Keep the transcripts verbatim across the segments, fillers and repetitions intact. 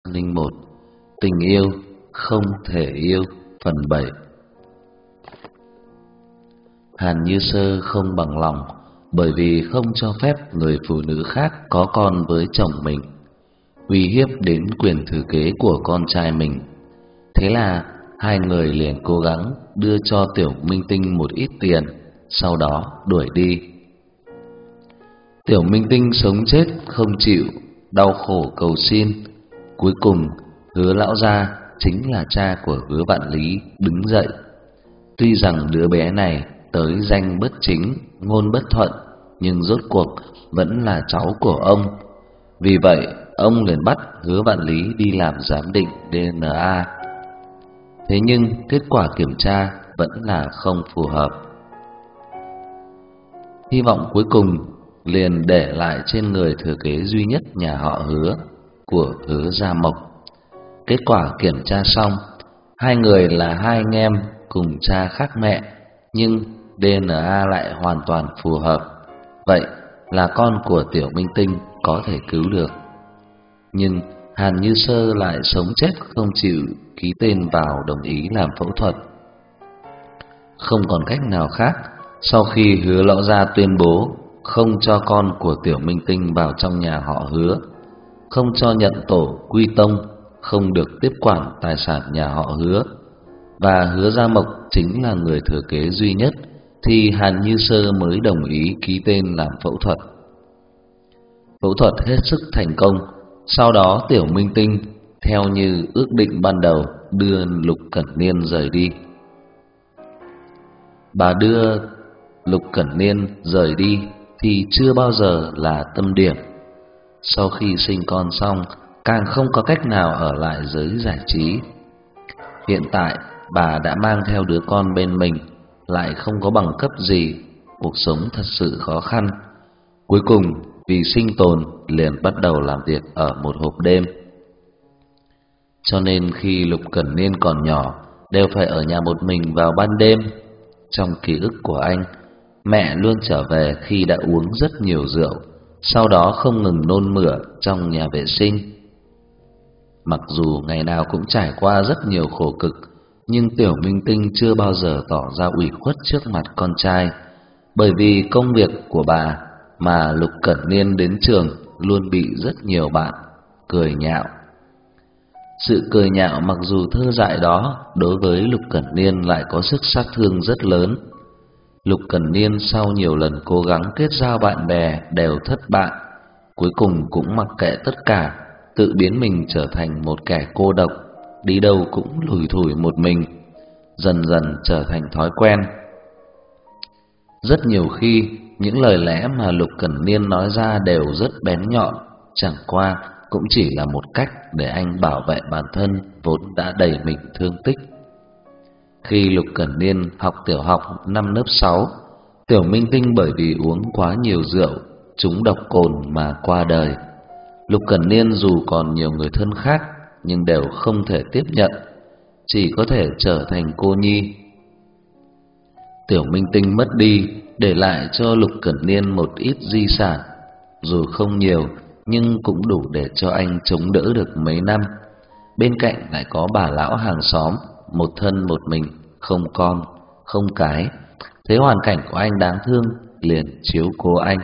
linh một. Tình yêu không thể yêu phần bảy. Hàn Như Sơ không bằng lòng, bởi vì không cho phép người phụ nữ khác có con với chồng mình, uy hiếp đến quyền thừa kế của con trai mình. Thế là hai người liền cố gắng đưa cho Tiểu Minh Tinh một ít tiền, sau đó đuổi đi. Tiểu Minh Tinh sống chết không chịu, đau khổ cầu xin. Cuối cùng Hứa lão gia, chính là cha của Hứa Vạn Lý, đứng dậy. Tuy rằng đứa bé này tới danh bất chính, ngôn bất thuận, nhưng rốt cuộc vẫn là cháu của ông. Vì vậy ông liền bắt Hứa Vạn Lý đi làm giám định đê en a. Thế nhưng kết quả kiểm tra vẫn là không phù hợp. Hy vọng cuối cùng liền để lại trên người thừa kế duy nhất nhà họ Hứa, của Hứa Gia Mộc. Kết quả kiểm tra xong, hai người là hai anh em cùng cha khác mẹ, nhưng đê en a lại hoàn toàn phù hợp. Vậy là con của Tiểu Minh Tinh có thể cứu được. Nhưng Hàn Như Sơ lại sống chết không chịu ký tên vào đồng ý làm phẫu thuật. Không còn cách nào khác, sau khi Hứa lão gia tuyên bố không cho con của Tiểu Minh Tinh vào trong nhà họ Hứa, không cho nhận tổ quy tông, không được tiếp quản tài sản nhà họ Hứa, và Hứa Gia Mộc chính là người thừa kế duy nhất, thì Hàn Như Sơ mới đồng ý ký tên làm phẫu thuật. Phẫu thuật hết sức thành công. Sau đó Tiểu Minh Tinh theo như ước định ban đầu đưa Lục Cẩn Niên rời đi. Bà đưa Lục Cẩn Niên rời đi thì chưa bao giờ là tâm điểm. Sau khi sinh con xong, càng không có cách nào ở lại giới giải trí. Hiện tại bà đã mang theo đứa con bên mình, lại không có bằng cấp gì, cuộc sống thật sự khó khăn. Cuối cùng vì sinh tồn liền bắt đầu làm việc ở một hộp đêm. Cho nên khi Lục Cẩn Niên còn nhỏ, đều phải ở nhà một mình vào ban đêm. Trong ký ức của anh, mẹ luôn trở về khi đã uống rất nhiều rượu, sau đó không ngừng nôn mửa trong nhà vệ sinh. Mặc dù ngày nào cũng trải qua rất nhiều khổ cực, nhưng Tiểu Minh Tinh chưa bao giờ tỏ ra ủy khuất trước mặt con trai. Bởi vì công việc của bà mà Lục Cẩn Niên đến trường luôn bị rất nhiều bạn cười nhạo. Sự cười nhạo mặc dù thơ dại đó, đối với Lục Cẩn Niên lại có sức sát thương rất lớn. Lục Cẩn Niên sau nhiều lần cố gắng kết giao bạn bè đều thất bại, cuối cùng cũng mặc kệ tất cả, tự biến mình trở thành một kẻ cô độc, đi đâu cũng lủi thủi một mình, dần dần trở thành thói quen. Rất nhiều khi những lời lẽ mà Lục Cẩn Niên nói ra đều rất bén nhọn, chẳng qua cũng chỉ là một cách để anh bảo vệ bản thân vốn đã đầy mình thương tích. Khi Lục Cẩn Niên học tiểu học năm lớp sáu, Tiểu Minh Tinh bởi vì uống quá nhiều rượu, trúng độc cồn mà qua đời. Lục Cẩn Niên dù còn nhiều người thân khác, nhưng đều không thể tiếp nhận, chỉ có thể trở thành cô nhi. Tiểu Minh Tinh mất đi, để lại cho Lục Cẩn Niên một ít di sản, dù không nhiều nhưng cũng đủ để cho anh chống đỡ được mấy năm. Bên cạnh lại có bà lão hàng xóm, một thân một mình, không con, không cái. Thấy hoàn cảnh của anh đáng thương, liền chiếu cố anh.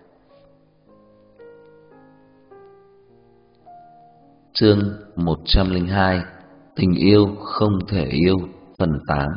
Chương một trăm lẻ hai. Tình yêu không thể yêu, phần tám.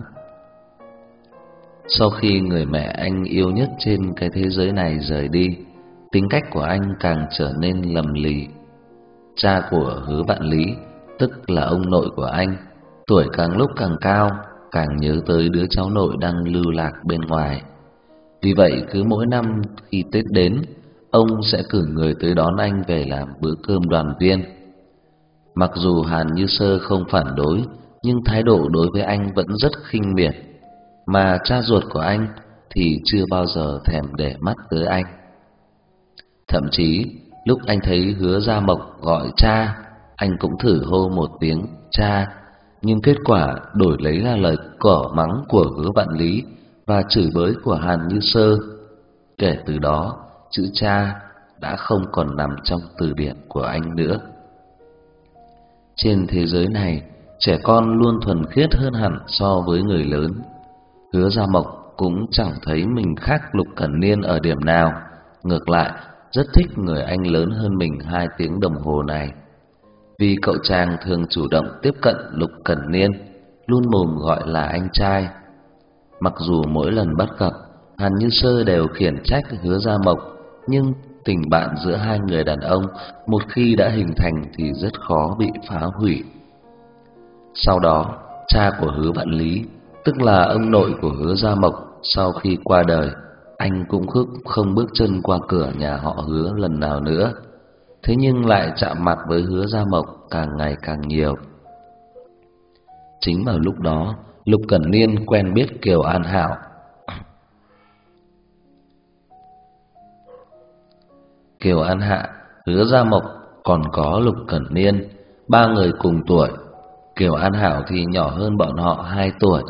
Sau khi người mẹ anh yêu nhất trên cái thế giới này rời đi, tính cách của anh càng trở nên lầm lì. Cha của Hứa Vạn Lý, tức là ông nội của anh, tuổi càng lúc càng cao, càng nhớ tới đứa cháu nội đang lưu lạc bên ngoài. Vì vậy cứ mỗi năm khi Tết đến, ông sẽ cử người tới đón anh về làm bữa cơm đoàn viên. Mặc dù Hàn Như Sơ không phản đối, nhưng thái độ đối với anh vẫn rất khinh miệt, mà cha ruột của anh thì chưa bao giờ thèm để mắt tới anh. Thậm chí lúc anh thấy Hứa Gia Mộc gọi cha, anh cũng thử hô một tiếng cha, nhưng kết quả đổi lấy là lời cỏ mắng của Hứa Vạn Lý và chửi bới của Hàn Như Sơ. Kể từ đó, chữ cha đã không còn nằm trong từ điển của anh nữa. Trên thế giới này, trẻ con luôn thuần khiết hơn hẳn so với người lớn. Hứa Gia Mộc cũng chẳng thấy mình khác Lục Cẩn Niên ở điểm nào, ngược lại rất thích người anh lớn hơn mình hai tiếng đồng hồ này. Vì cậu chàng thường chủ động tiếp cận Lục Cẩn Niên, luôn mồm gọi là anh trai. Mặc dù mỗi lần bắt gặp, Hàn Như Sơ đều khiển trách Hứa Gia Mộc, nhưng tình bạn giữa hai người đàn ông một khi đã hình thành thì rất khó bị phá hủy. Sau đó, cha của Hứa Vạn Lý, tức là ông nội của Hứa Gia Mộc, sau khi qua đời, anh cũng không bước chân qua cửa nhà họ Hứa lần nào nữa. Thế nhưng lại chạm mặt với Hứa Gia Mộc càng ngày càng nhiều. Chính vào lúc đó, Lục Cẩn Niên quen biết Kiều An Hảo. Kiều An Hạ, Hứa Gia Mộc còn có Lục Cẩn Niên, ba người cùng tuổi. Kiều An Hảo thì nhỏ hơn bọn họ hai tuổi.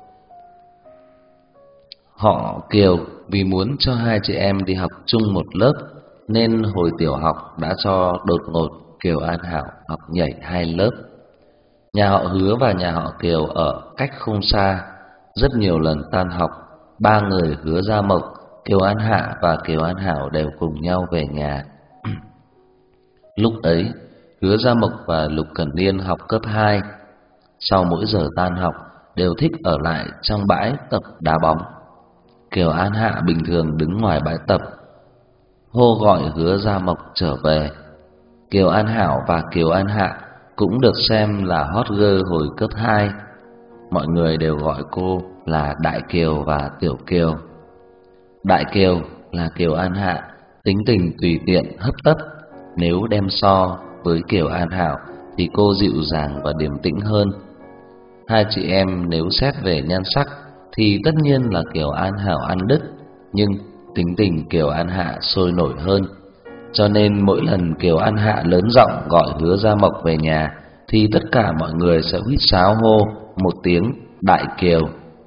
Họ Kiều vì muốn cho hai chị em đi học chung một lớp, nên hồi tiểu học đã cho đột ngột Kiều An Hảo học nhảy hai lớp. Nhà họ Hứa và nhà họ Kiều ở cách không xa, rất nhiều lần tan học, ba người Hứa Gia Mộc, Kiều An Hạ và Kiều An Hảo đều cùng nhau về nhà. Lúc ấy, Hứa Gia Mộc và Lục Cẩn Niên học cấp hai. Sau mỗi giờ tan học đều thích ở lại trong bãi tập đá bóng. Kiều An Hạ bình thường đứng ngoài bãi tập, hô gọi Hứa Gia Mộc trở về. Kiều An Hảo và Kiều An Hạ cũng được xem là hot girl hồi cấp hai. Mọi người đều gọi cô là Đại Kiều và Tiểu Kiều. Đại Kiều là Kiều An Hạ, tính tình tùy tiện hấp tấp. Nếu đem so với Kiều An Hảo thì cô dịu dàng và điềm tĩnh hơn. Hai chị em nếu xét về nhan sắc thì tất nhiên là Kiều An Hảo ăn đứt, nhưng tính tình Kiều An Hạ sôi nổi hơn. Cho nên mỗi lần Kiều An Hạ lớn giọng gọi Hứa Gia Mộc về nhà thì tất cả mọi người sẽ huýt sáo hô một tiếng Đại Kiều.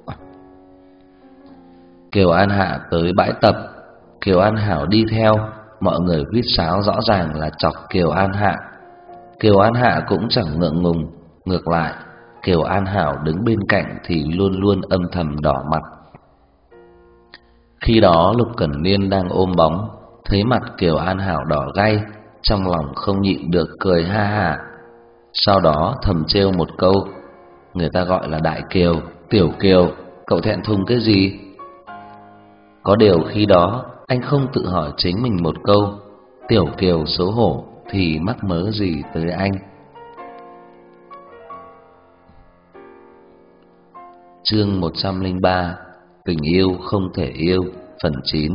Kiều An Hạ tới bãi tập, Kiều An Hảo đi theo, mọi người huýt sáo rõ ràng là chọc Kiều An Hạ. Kiều An Hạ cũng chẳng ngượng ngùng, ngược lại, Kiều An Hảo đứng bên cạnh thì luôn luôn âm thầm đỏ mặt. Khi đó Lục Cẩn Niên đang ôm bóng, thấy mặt Kiều An Hảo đỏ gay, trong lòng không nhịn được cười ha hả. Sau đó thầm trêu một câu, người ta gọi là Đại Kiều, Tiểu Kiều, cậu thẹn thùng cái gì? Có điều khi đó anh không tự hỏi chính mình một câu, Tiểu Kiều xấu hổ thì mắc mớ gì tới anh. Chương một trăm lẻ ba, Tình yêu không thể yêu, phần chín.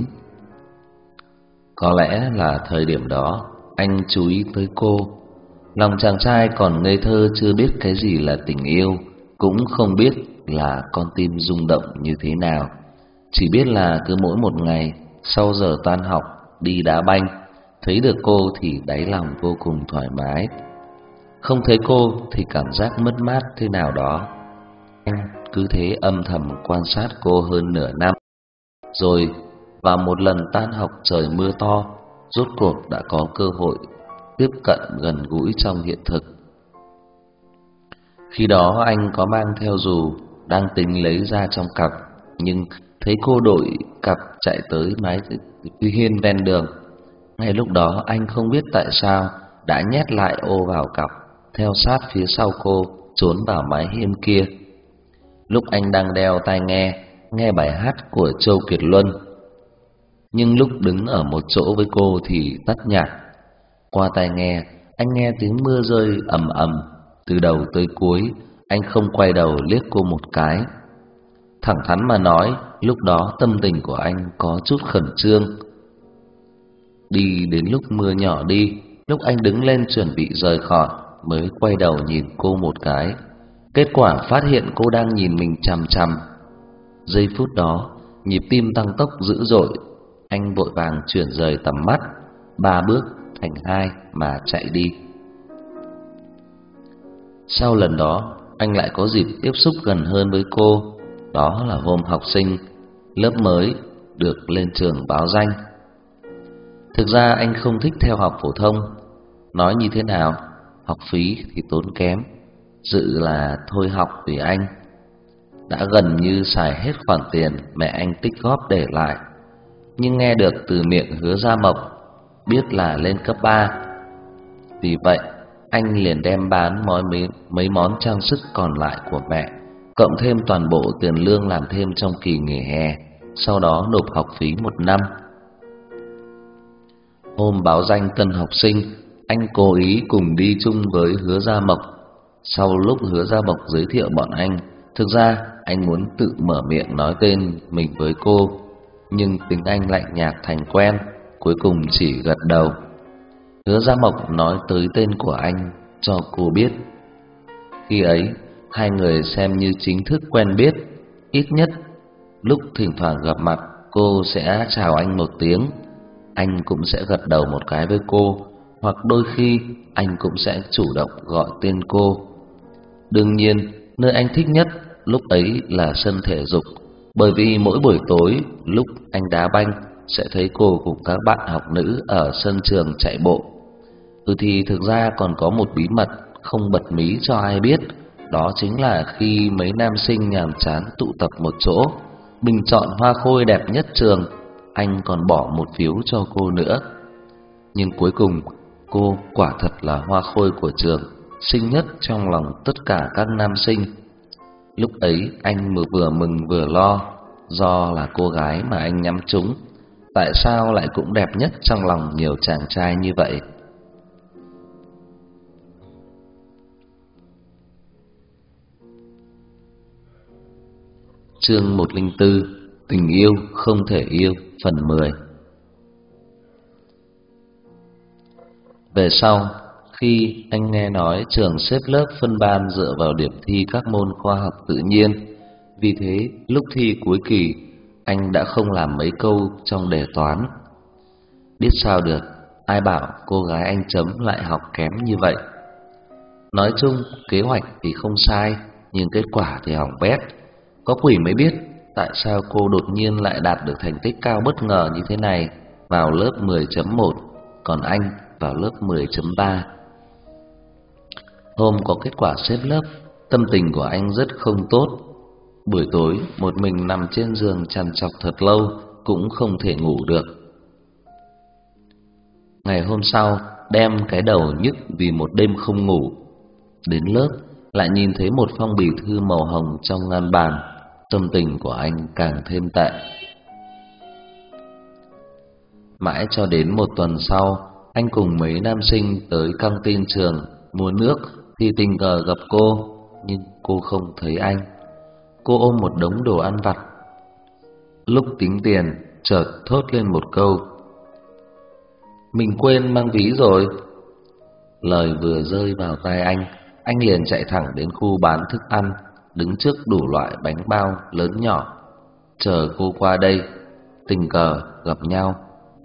Có lẽ là thời điểm đó anh chú ý tới cô. Lòng chàng trai còn ngây thơ chưa biết cái gì là tình yêu, cũng không biết là con tim rung động như thế nào. Chỉ biết là cứ mỗi một ngày sau giờ tan học đi đá banh, thấy được cô thì đáy lòng vô cùng thoải mái. Không thấy cô thì cảm giác mất mát thế nào đó. Anh cứ thế âm thầm quan sát cô hơn nửa năm. Rồi vào một lần tan học trời mưa to, rốt cuộc đã có cơ hội tiếp cận gần gũi trong hiện thực. Khi đó anh có mang theo dù, đang tính lấy ra trong cặp, nhưng thấy cô đội cặp chạy tới mái hiên ven đường. Ngay lúc đó anh không biết tại sao đã nhét lại ô vào cặp, theo sát phía sau cô trốn vào mái hiên kia. Lúc anh đang đeo tai nghe, nghe bài hát của Châu Kiệt Luân, nhưng lúc đứng ở một chỗ với cô thì tắt nhạc. Qua tai nghe, anh nghe tiếng mưa rơi ầm ầm, từ đầu tới cuối, anh không quay đầu liếc cô một cái. Thẳng thắn mà nói, lúc đó tâm tình của anh có chút khẩn trương. Đi đến lúc mưa nhỏ đi, lúc anh đứng lên chuẩn bị rời khỏi, mới quay đầu nhìn cô một cái. Kết quả phát hiện cô đang nhìn mình chằm chằm. Giây phút đó, nhịp tim tăng tốc dữ dội, anh vội vàng chuyển rời tầm mắt, ba bước thành hai mà chạy đi. Sau lần đó, anh lại có dịp tiếp xúc gần hơn với cô. Đó là hôm học sinh lớp mới được lên trường báo danh. Thực ra anh không thích theo học phổ thông. Nói như thế nào, học phí thì tốn kém, dự là thôi học vì anh. Đã gần như xài hết khoản tiền mẹ anh tích góp để lại, nhưng nghe được từ miệng Hứa Gia Mộc biết là lên cấp ba. Vì vậy, anh liền đem bán mọi mấy, mấy món trang sức còn lại của mẹ, cộng thêm toàn bộ tiền lương làm thêm trong kỳ nghỉ hè, sau đó nộp học phí một năm. Hôm báo danh tân học sinh, anh cố ý cùng đi chung với Hứa Gia Mộc. Sau lúc Hứa Gia Mộc giới thiệu bọn anh, thực ra anh muốn tự mở miệng nói tên mình với cô, nhưng tính anh lạnh nhạt thành quen, cuối cùng chỉ gật đầu. Hứa Gia Mộc nói tới tên của anh cho cô biết. Khi ấy, hai người xem như chính thức quen biết, ít nhất lúc thỉnh thoảng gặp mặt, cô sẽ chào anh một tiếng, anh cũng sẽ gật đầu một cái với cô, hoặc đôi khi anh cũng sẽ chủ động gọi tên cô. Đương nhiên, nơi anh thích nhất lúc ấy là sân thể dục, bởi vì mỗi buổi tối lúc anh đá banh sẽ thấy cô cùng các bạn học nữ ở sân trường chạy bộ. Ừ thì thực ra còn có một bí mật không bật mí cho ai biết, đó chính là khi mấy nam sinh nhàm chán tụ tập một chỗ, bình chọn hoa khôi đẹp nhất trường, anh còn bỏ một phiếu cho cô nữa. Nhưng cuối cùng, cô quả thật là hoa khôi của trường, xinh nhất trong lòng tất cả các nam sinh. Lúc ấy anh vừa vừa mừng vừa lo, do là cô gái mà anh nhắm trúng, tại sao lại cũng đẹp nhất trong lòng nhiều chàng trai như vậy. Chương một không bốn, tình yêu không thể yêu, phần mười. Về sau, khi anh nghe nói trường xếp lớp phân ban dựa vào điểm thi các môn khoa học tự nhiên, vì thế lúc thi cuối kỳ, anh đã không làm mấy câu trong đề toán. Biết sao được, ai bảo cô gái anh chấm lại học kém như vậy. Nói chung, kế hoạch thì không sai, nhưng kết quả thì hỏng bét. Có quỷ mới biết tại sao cô đột nhiên lại đạt được thành tích cao bất ngờ như thế này, vào lớp mười chấm một, còn anh vào lớp mười chấm ba. Hôm có kết quả xếp lớp, tâm tình của anh rất không tốt. Buổi tối một mình nằm trên giường trằn trọc thật lâu cũng không thể ngủ được. Ngày hôm sau, đem cái đầu nhức vì một đêm không ngủ. Đến lớp lại nhìn thấy một phong bì thư màu hồng trong ngăn bàn, tâm tình của anh càng thêm tệ. Mãi cho đến một tuần sau, anh cùng mấy nam sinh tới căng tin trường mua nước thì tình cờ gặp cô, nhưng cô không thấy anh. Cô ôm một đống đồ ăn vặt. Lúc tính tiền, chợt thốt lên một câu: "Mình quên mang ví rồi." Lời vừa rơi vào tai anh, anh liền chạy thẳng đến khu bán thức ăn, đứng trước đủ loại bánh bao lớn nhỏ, chờ cô qua đây, tình cờ gặp nhau.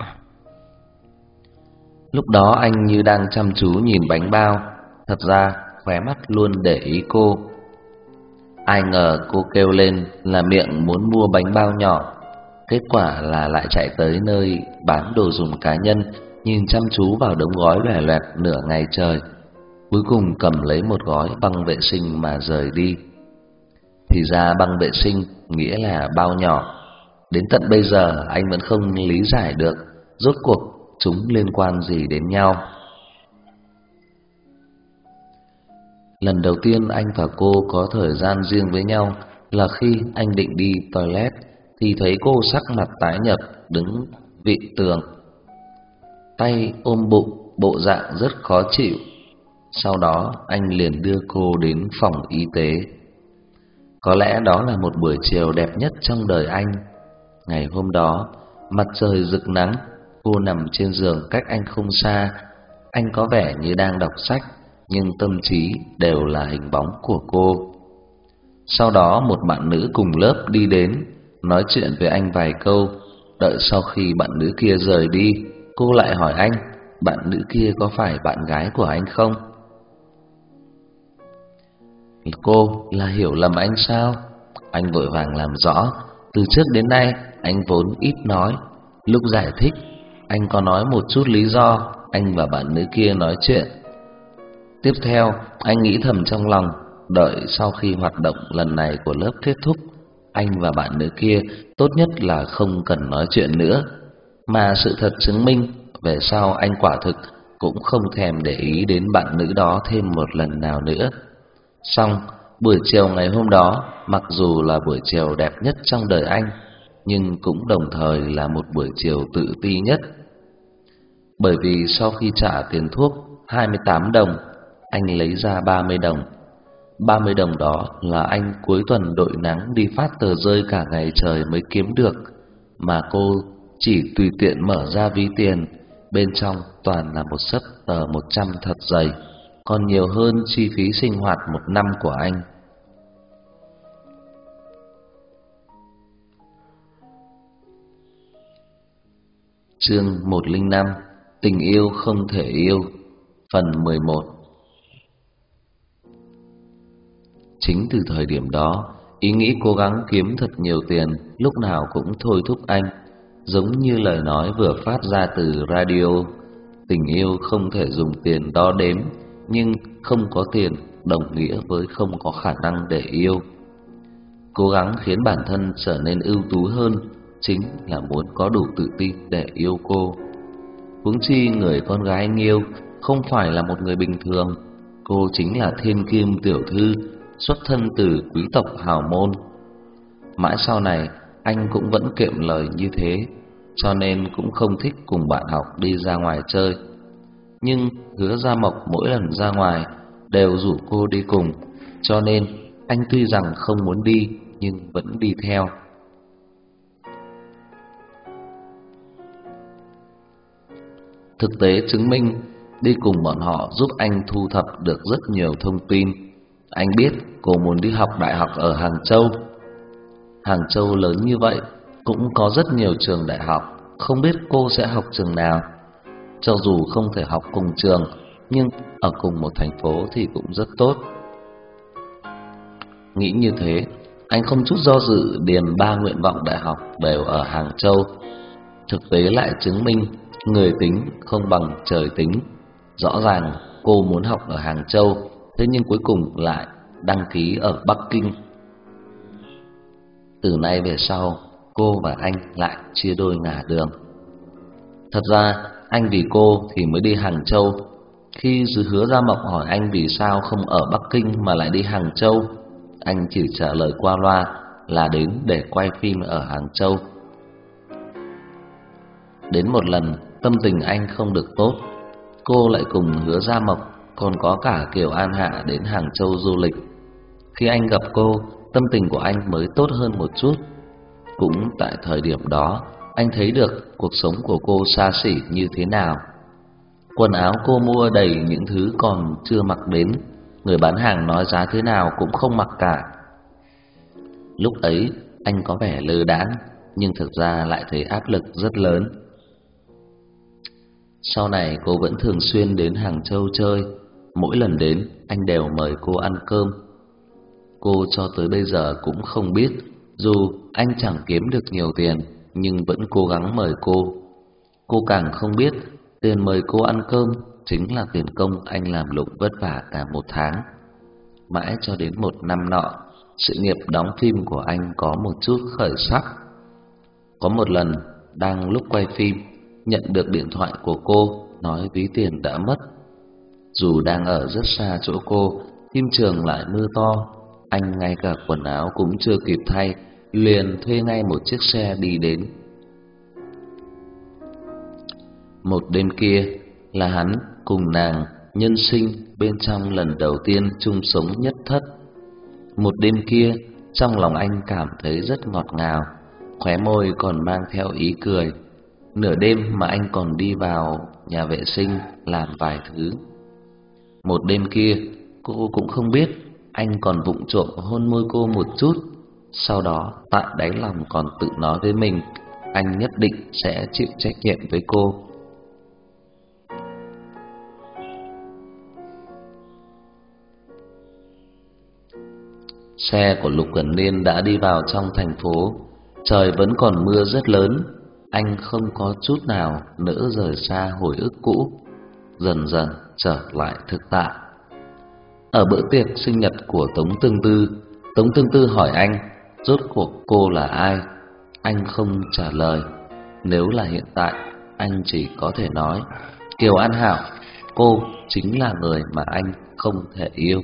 Lúc đó anh như đang chăm chú nhìn bánh bao, thật ra khóe mắt luôn để ý cô. Ai ngờ cô kêu lên là miệng muốn mua bánh bao nhỏ, kết quả là lại chạy tới nơi bán đồ dùng cá nhân, nhìn chăm chú vào đống gói loè loẹt nửa ngày trời, cuối cùng cầm lấy một gói băng vệ sinh mà rời đi. Thì ra băng vệ sinh nghĩa là bao nhỏ. Đến tận bây giờ anh vẫn không lý giải được rốt cuộc chúng liên quan gì đến nhau. Lần đầu tiên anh và cô có thời gian riêng với nhau là khi anh định đi toilet thì thấy cô sắc mặt tái nhợt đứng vị tường, tay ôm bụng, bộ dạng rất khó chịu. Sau đó anh liền đưa cô đến phòng y tế. Có lẽ đó là một buổi chiều đẹp nhất trong đời anh. Ngày hôm đó, mặt trời rực nắng, cô nằm trên giường cách anh không xa. Anh có vẻ như đang đọc sách, nhưng tâm trí đều là hình bóng của cô. Sau đó một bạn nữ cùng lớp đi đến, nói chuyện với anh vài câu. Đợi sau khi bạn nữ kia rời đi, cô lại hỏi anh, bạn nữ kia có phải bạn gái của anh không? Cô là hiểu lầm anh sao? Anh vội vàng làm rõ, từ trước đến nay anh vốn ít nói. Lúc giải thích, anh có nói một chút lý do anh và bạn nữ kia nói chuyện. Tiếp theo, anh nghĩ thầm trong lòng, đợi sau khi hoạt động lần này của lớp kết thúc, anh và bạn nữ kia tốt nhất là không cần nói chuyện nữa. Mà sự thật chứng minh, về sau anh quả thực cũng không thèm để ý đến bạn nữ đó thêm một lần nào nữa. Xong, buổi chiều ngày hôm đó, mặc dù là buổi chiều đẹp nhất trong đời anh, nhưng cũng đồng thời là một buổi chiều tự ti nhất. Bởi vì sau khi trả tiền thuốc hai mươi tám đồng, anh lấy ra ba mươi đồng. ba mươi đồng đó là anh cuối tuần đội nắng đi phát tờ rơi cả ngày trời mới kiếm được, mà cô chỉ tùy tiện mở ra ví tiền, bên trong toàn là một xấp tờ một trăm thật dày, còn nhiều hơn chi phí sinh hoạt một năm của anh. Chương một không năm, tình yêu không thể yêu, phần mười một. Chính từ thời điểm đó, ý nghĩ cố gắng kiếm thật nhiều tiền lúc nào cũng thôi thúc anh, giống như lời nói vừa phát ra từ radio. Tình yêu không thể dùng tiền đo đếm, nhưng không có tiền đồng nghĩa với không có khả năng để yêu. Cố gắng khiến bản thân trở nên ưu tú hơn chính là muốn có đủ tự tin để yêu cô. Huống chi người con gái anh yêu không phải là một người bình thường, cô chính là thiên kim tiểu thư, xuất thân từ quý tộc hào môn. Mãi sau này anh cũng vẫn kiệm lời như thế, cho nên cũng không thích cùng bạn học đi ra ngoài chơi. Nhưng Hứa Gia Mộc mỗi lần ra ngoài đều rủ cô đi cùng, cho nên anh tuy rằng không muốn đi nhưng vẫn đi theo. Thực tế chứng minh, đi cùng bọn họ giúp anh thu thập được rất nhiều thông tin. Anh biết cô muốn đi học đại học ở Hàng Châu. Hàng Châu lớn như vậy, cũng có rất nhiều trường đại học, không biết cô sẽ học trường nào. Cho dù không thể học cùng trường, nhưng ở cùng một thành phố thì cũng rất tốt. Nghĩ như thế, anh không chút do dự điền ba nguyện vọng đại học đều ở Hàng Châu. Thực tế lại chứng minh người tính không bằng trời tính. Rõ ràng cô muốn học ở Hàng Châu, thế nhưng cuối cùng lại đăng ký ở Bắc Kinh. Từ nay về sau, cô và anh lại chia đôi ngả đường. Thật ra anh vì cô thì mới đi Hàng Châu. Khi Hứa Gia Mộc hỏi anh vì sao không ở Bắc Kinh mà lại đi Hàng Châu, anh chỉ trả lời qua loa là đến để quay phim ở Hàng Châu. Đến một lần tâm tình anh không được tốt, cô lại cùng Hứa Gia Mộc còn có cả Kiều An Hạ đến Hàng Châu du lịch. Khi anh gặp cô, tâm tình của anh mới tốt hơn một chút. Cũng tại thời điểm đó, anh thấy được cuộc sống của cô xa xỉ như thế nào. Quần áo cô mua đầy những thứ còn chưa mặc đến, người bán hàng nói giá thế nào cũng không mặc cả. Lúc ấy anh có vẻ lơ đãng, nhưng thực ra lại thấy áp lực rất lớn. Sau này cô vẫn thường xuyên đến Hàng Châu chơi, mỗi lần đến anh đều mời cô ăn cơm. Cô cho tới bây giờ cũng không biết, dù anh chẳng kiếm được nhiều tiền nhưng vẫn cố gắng mời cô. Cô càng không biết tiền mời cô ăn cơm chính là tiền công anh làm lụng vất vả cả một tháng. Mãi cho đến một năm nọ, sự nghiệp đóng phim của anh có một chút khởi sắc. Có một lần đang lúc quay phim, nhận được điện thoại của cô nói ví tiền đã mất. Dù đang ở rất xa chỗ cô, phim trường lại mưa to, anh ngay cả quần áo cũng chưa kịp thay, liền thuê ngay một chiếc xe đi đến. Một đêm kia là hắn cùng nàng nhân sinh bên trong lần đầu tiên chung sống nhất thất. Một đêm kia trong lòng anh cảm thấy rất ngọt ngào, khóe môi còn mang theo ý cười. Nửa đêm mà anh còn đi vào nhà vệ sinh làm vài thứ. Một đêm kia cô cũng không biết anh còn vụng trộm hôn môi cô một chút. Sau đó tại đáy lòng còn tự nói với mình, anh nhất định sẽ chịu trách nhiệm với cô. Xe của Lục Cẩn Niên đã đi vào trong thành phố. Trời vẫn còn mưa rất lớn. Anh không có chút nào nỡ rời xa hồi ức cũ, dần dần trở lại thực tại. Ở bữa tiệc sinh nhật của Tống Tương Tư, Tống Tương Tư hỏi anh rốt cuộc cô là ai. Anh không trả lời. Nếu là hiện tại, anh chỉ có thể nói Kiều An Hảo, cô chính là người mà anh không thể yêu.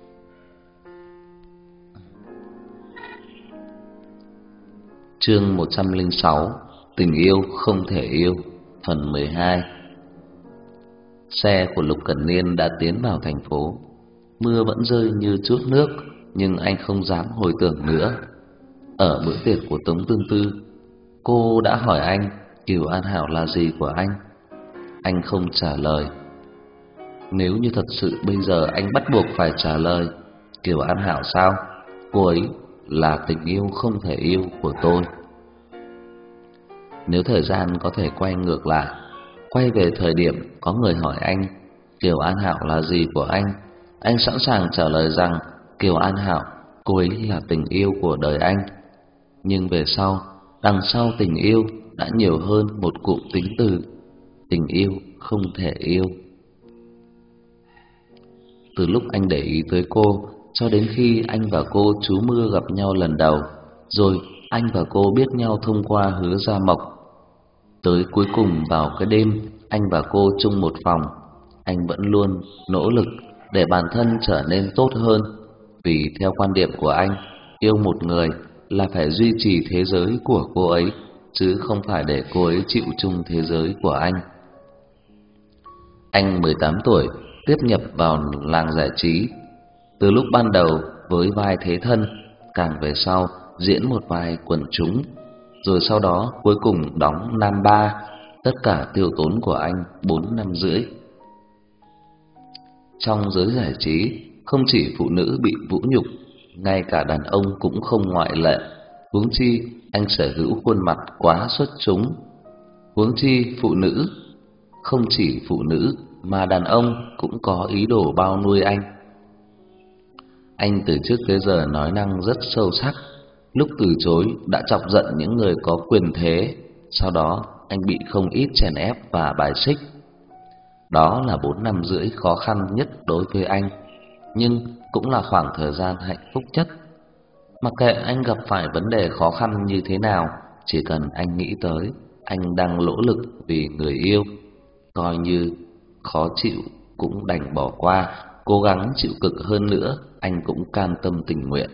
Chương một trăm lẻ sáu, tình yêu không thể yêu, phần mười hai. Xe của Lục Cẩn Niên đã tiến vào thành phố. Mưa vẫn rơi như chút nước, nhưng anh không dám hồi tưởng nữa. Ở bữa tiệc của Tống Tương Tư, cô đã hỏi anh Kiều An Hảo là gì của anh. Anh không trả lời. Nếu như thật sự bây giờ anh bắt buộc phải trả lời Kiều An Hảo sao? Cô ấy là tình yêu không thể yêu của tôi. Nếu thời gian có thể quay ngược lại, quay về thời điểm có người hỏi anh Kiều An Hảo là gì của anh, anh sẵn sàng trả lời rằng Kiều An Hảo, cô ấy là tình yêu của đời anh. Nhưng về sau, đằng sau tình yêu đã nhiều hơn một cụm tính từ: tình yêu không thể yêu. Từ lúc anh để ý tới cô cho đến khi anh và cô trú mưa gặp nhau lần đầu, rồi anh và cô biết nhau thông qua Hứa Gia Mộc, tới cuối cùng vào cái đêm anh và cô chung một phòng, anh vẫn luôn nỗ lực để bản thân trở nên tốt hơn. Vì theo quan điểm của anh, yêu một người là phải duy trì thế giới của cô ấy, chứ không phải để cô ấy chịu chung thế giới của anh. Anh mười tám tuổi, tiếp nhập vào làng giải trí. Từ lúc ban đầu với vai thế thân, càng về sau diễn một vai quần chúng, rồi sau đó cuối cùng đóng nam ba. Tất cả tiêu tốn của anh bốn năm rưỡi. Trong giới giải trí, không chỉ phụ nữ bị vũ nhục, ngay cả đàn ông cũng không ngoại lệ. Huống chi anh sở hữu khuôn mặt quá xuất chúng. Huống chi phụ nữ, không chỉ phụ nữ mà đàn ông cũng có ý đồ bao nuôi anh. Anh từ trước tới giờ nói năng rất sâu sắc, lúc từ chối đã chọc giận những người có quyền thế. Sau đó anh bị không ít chèn ép và bài xích. Đó là bốn năm rưỡi khó khăn nhất đối với anh, nhưng cũng là khoảng thời gian hạnh phúc nhất. Mặc kệ anh gặp phải vấn đề khó khăn như thế nào, chỉ cần anh nghĩ tới anh đang nỗ lực vì người yêu, coi như khó chịu cũng đành bỏ qua, cố gắng chịu cực hơn nữa anh cũng cam tâm tình nguyện.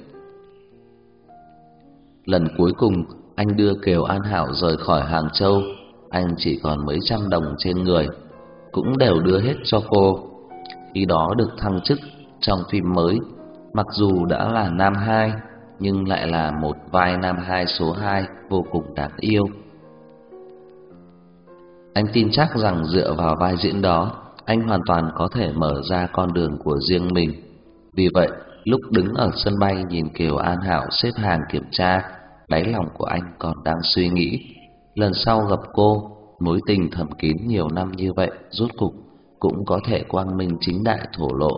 Lần cuối cùng anh đưa Kiều An Hảo rời khỏi Hàng Châu, anh chỉ còn mấy trăm đồng trên người, cũng đều đưa hết cho cô. Khi đó được thăng chức trong phim mới, mặc dù đã là nam hai, nhưng lại là một vai nam hai số hai vô cùng đáng yêu. Anh tin chắc rằng dựa vào vai diễn đó, anh hoàn toàn có thể mở ra con đường của riêng mình. Vì vậy, lúc đứng ở sân bay nhìn Kiều An Hảo xếp hàng kiểm tra, đáy lòng của anh còn đang suy nghĩ, lần sau gặp cô, mối tình thầm kín nhiều năm như vậy rốt cục cũng có thể quang minh chính đại thổ lộ.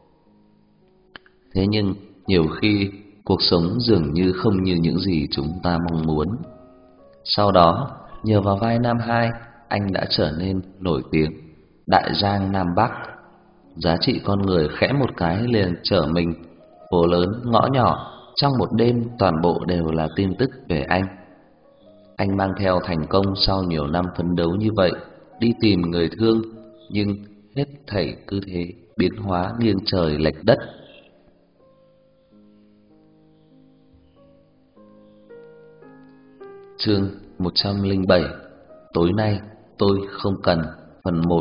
Thế nhưng nhiều khi cuộc sống dường như không như những gì chúng ta mong muốn. Sau đó, nhờ vào vai nam hai, anh đã trở nên nổi tiếng, đại giang Nam Bắc. Giá trị con người khẽ một cái liền trở mình, phố lớn ngõ nhỏ, trong một đêm toàn bộ đều là tin tức về anh. Anh mang theo thành công sau nhiều năm phấn đấu như vậy, đi tìm người thương, nhưng hết thảy cứ thế biến hóa nghiêng trời lệch đất. Chương một trăm lẻ bảy. Tối nay tôi không cần, phần một.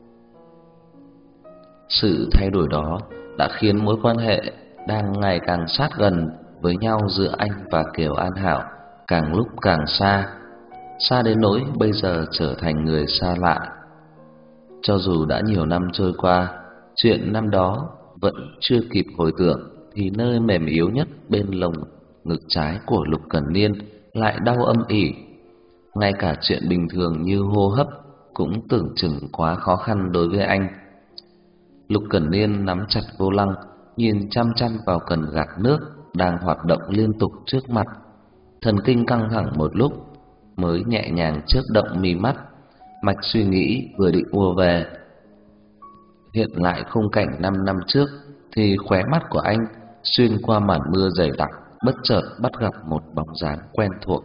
Sự thay đổi đó đã khiến mối quan hệ đang ngày càng sát gần với nhau giữa anh và Kiều An Hảo càng lúc càng xa, xa đến nỗi bây giờ trở thành người xa lạ. Cho dù đã nhiều năm trôi qua, chuyện năm đó vẫn chưa kịp hồi tưởng, thì nơi mềm yếu nhất bên lồng ngực trái của Lục Cẩn Niên lại đau âm ỉ. Ngay cả chuyện bình thường như hô hấp cũng tưởng chừng quá khó khăn đối với anh. Lục Cẩn Niên nắm chặt vô lăng, nhìn chăm chăm vào cần gạt nước đang hoạt động liên tục trước mặt. Thần kinh căng thẳng một lúc, mới nhẹ nhàng chớp động mí mắt. Mạch suy nghĩ vừa định ùa về, hiện lại khung cảnh năm năm trước, thì khóe mắt của anh xuyên qua màn mưa dày đặc, bất chợt bắt gặp một bóng dáng quen thuộc.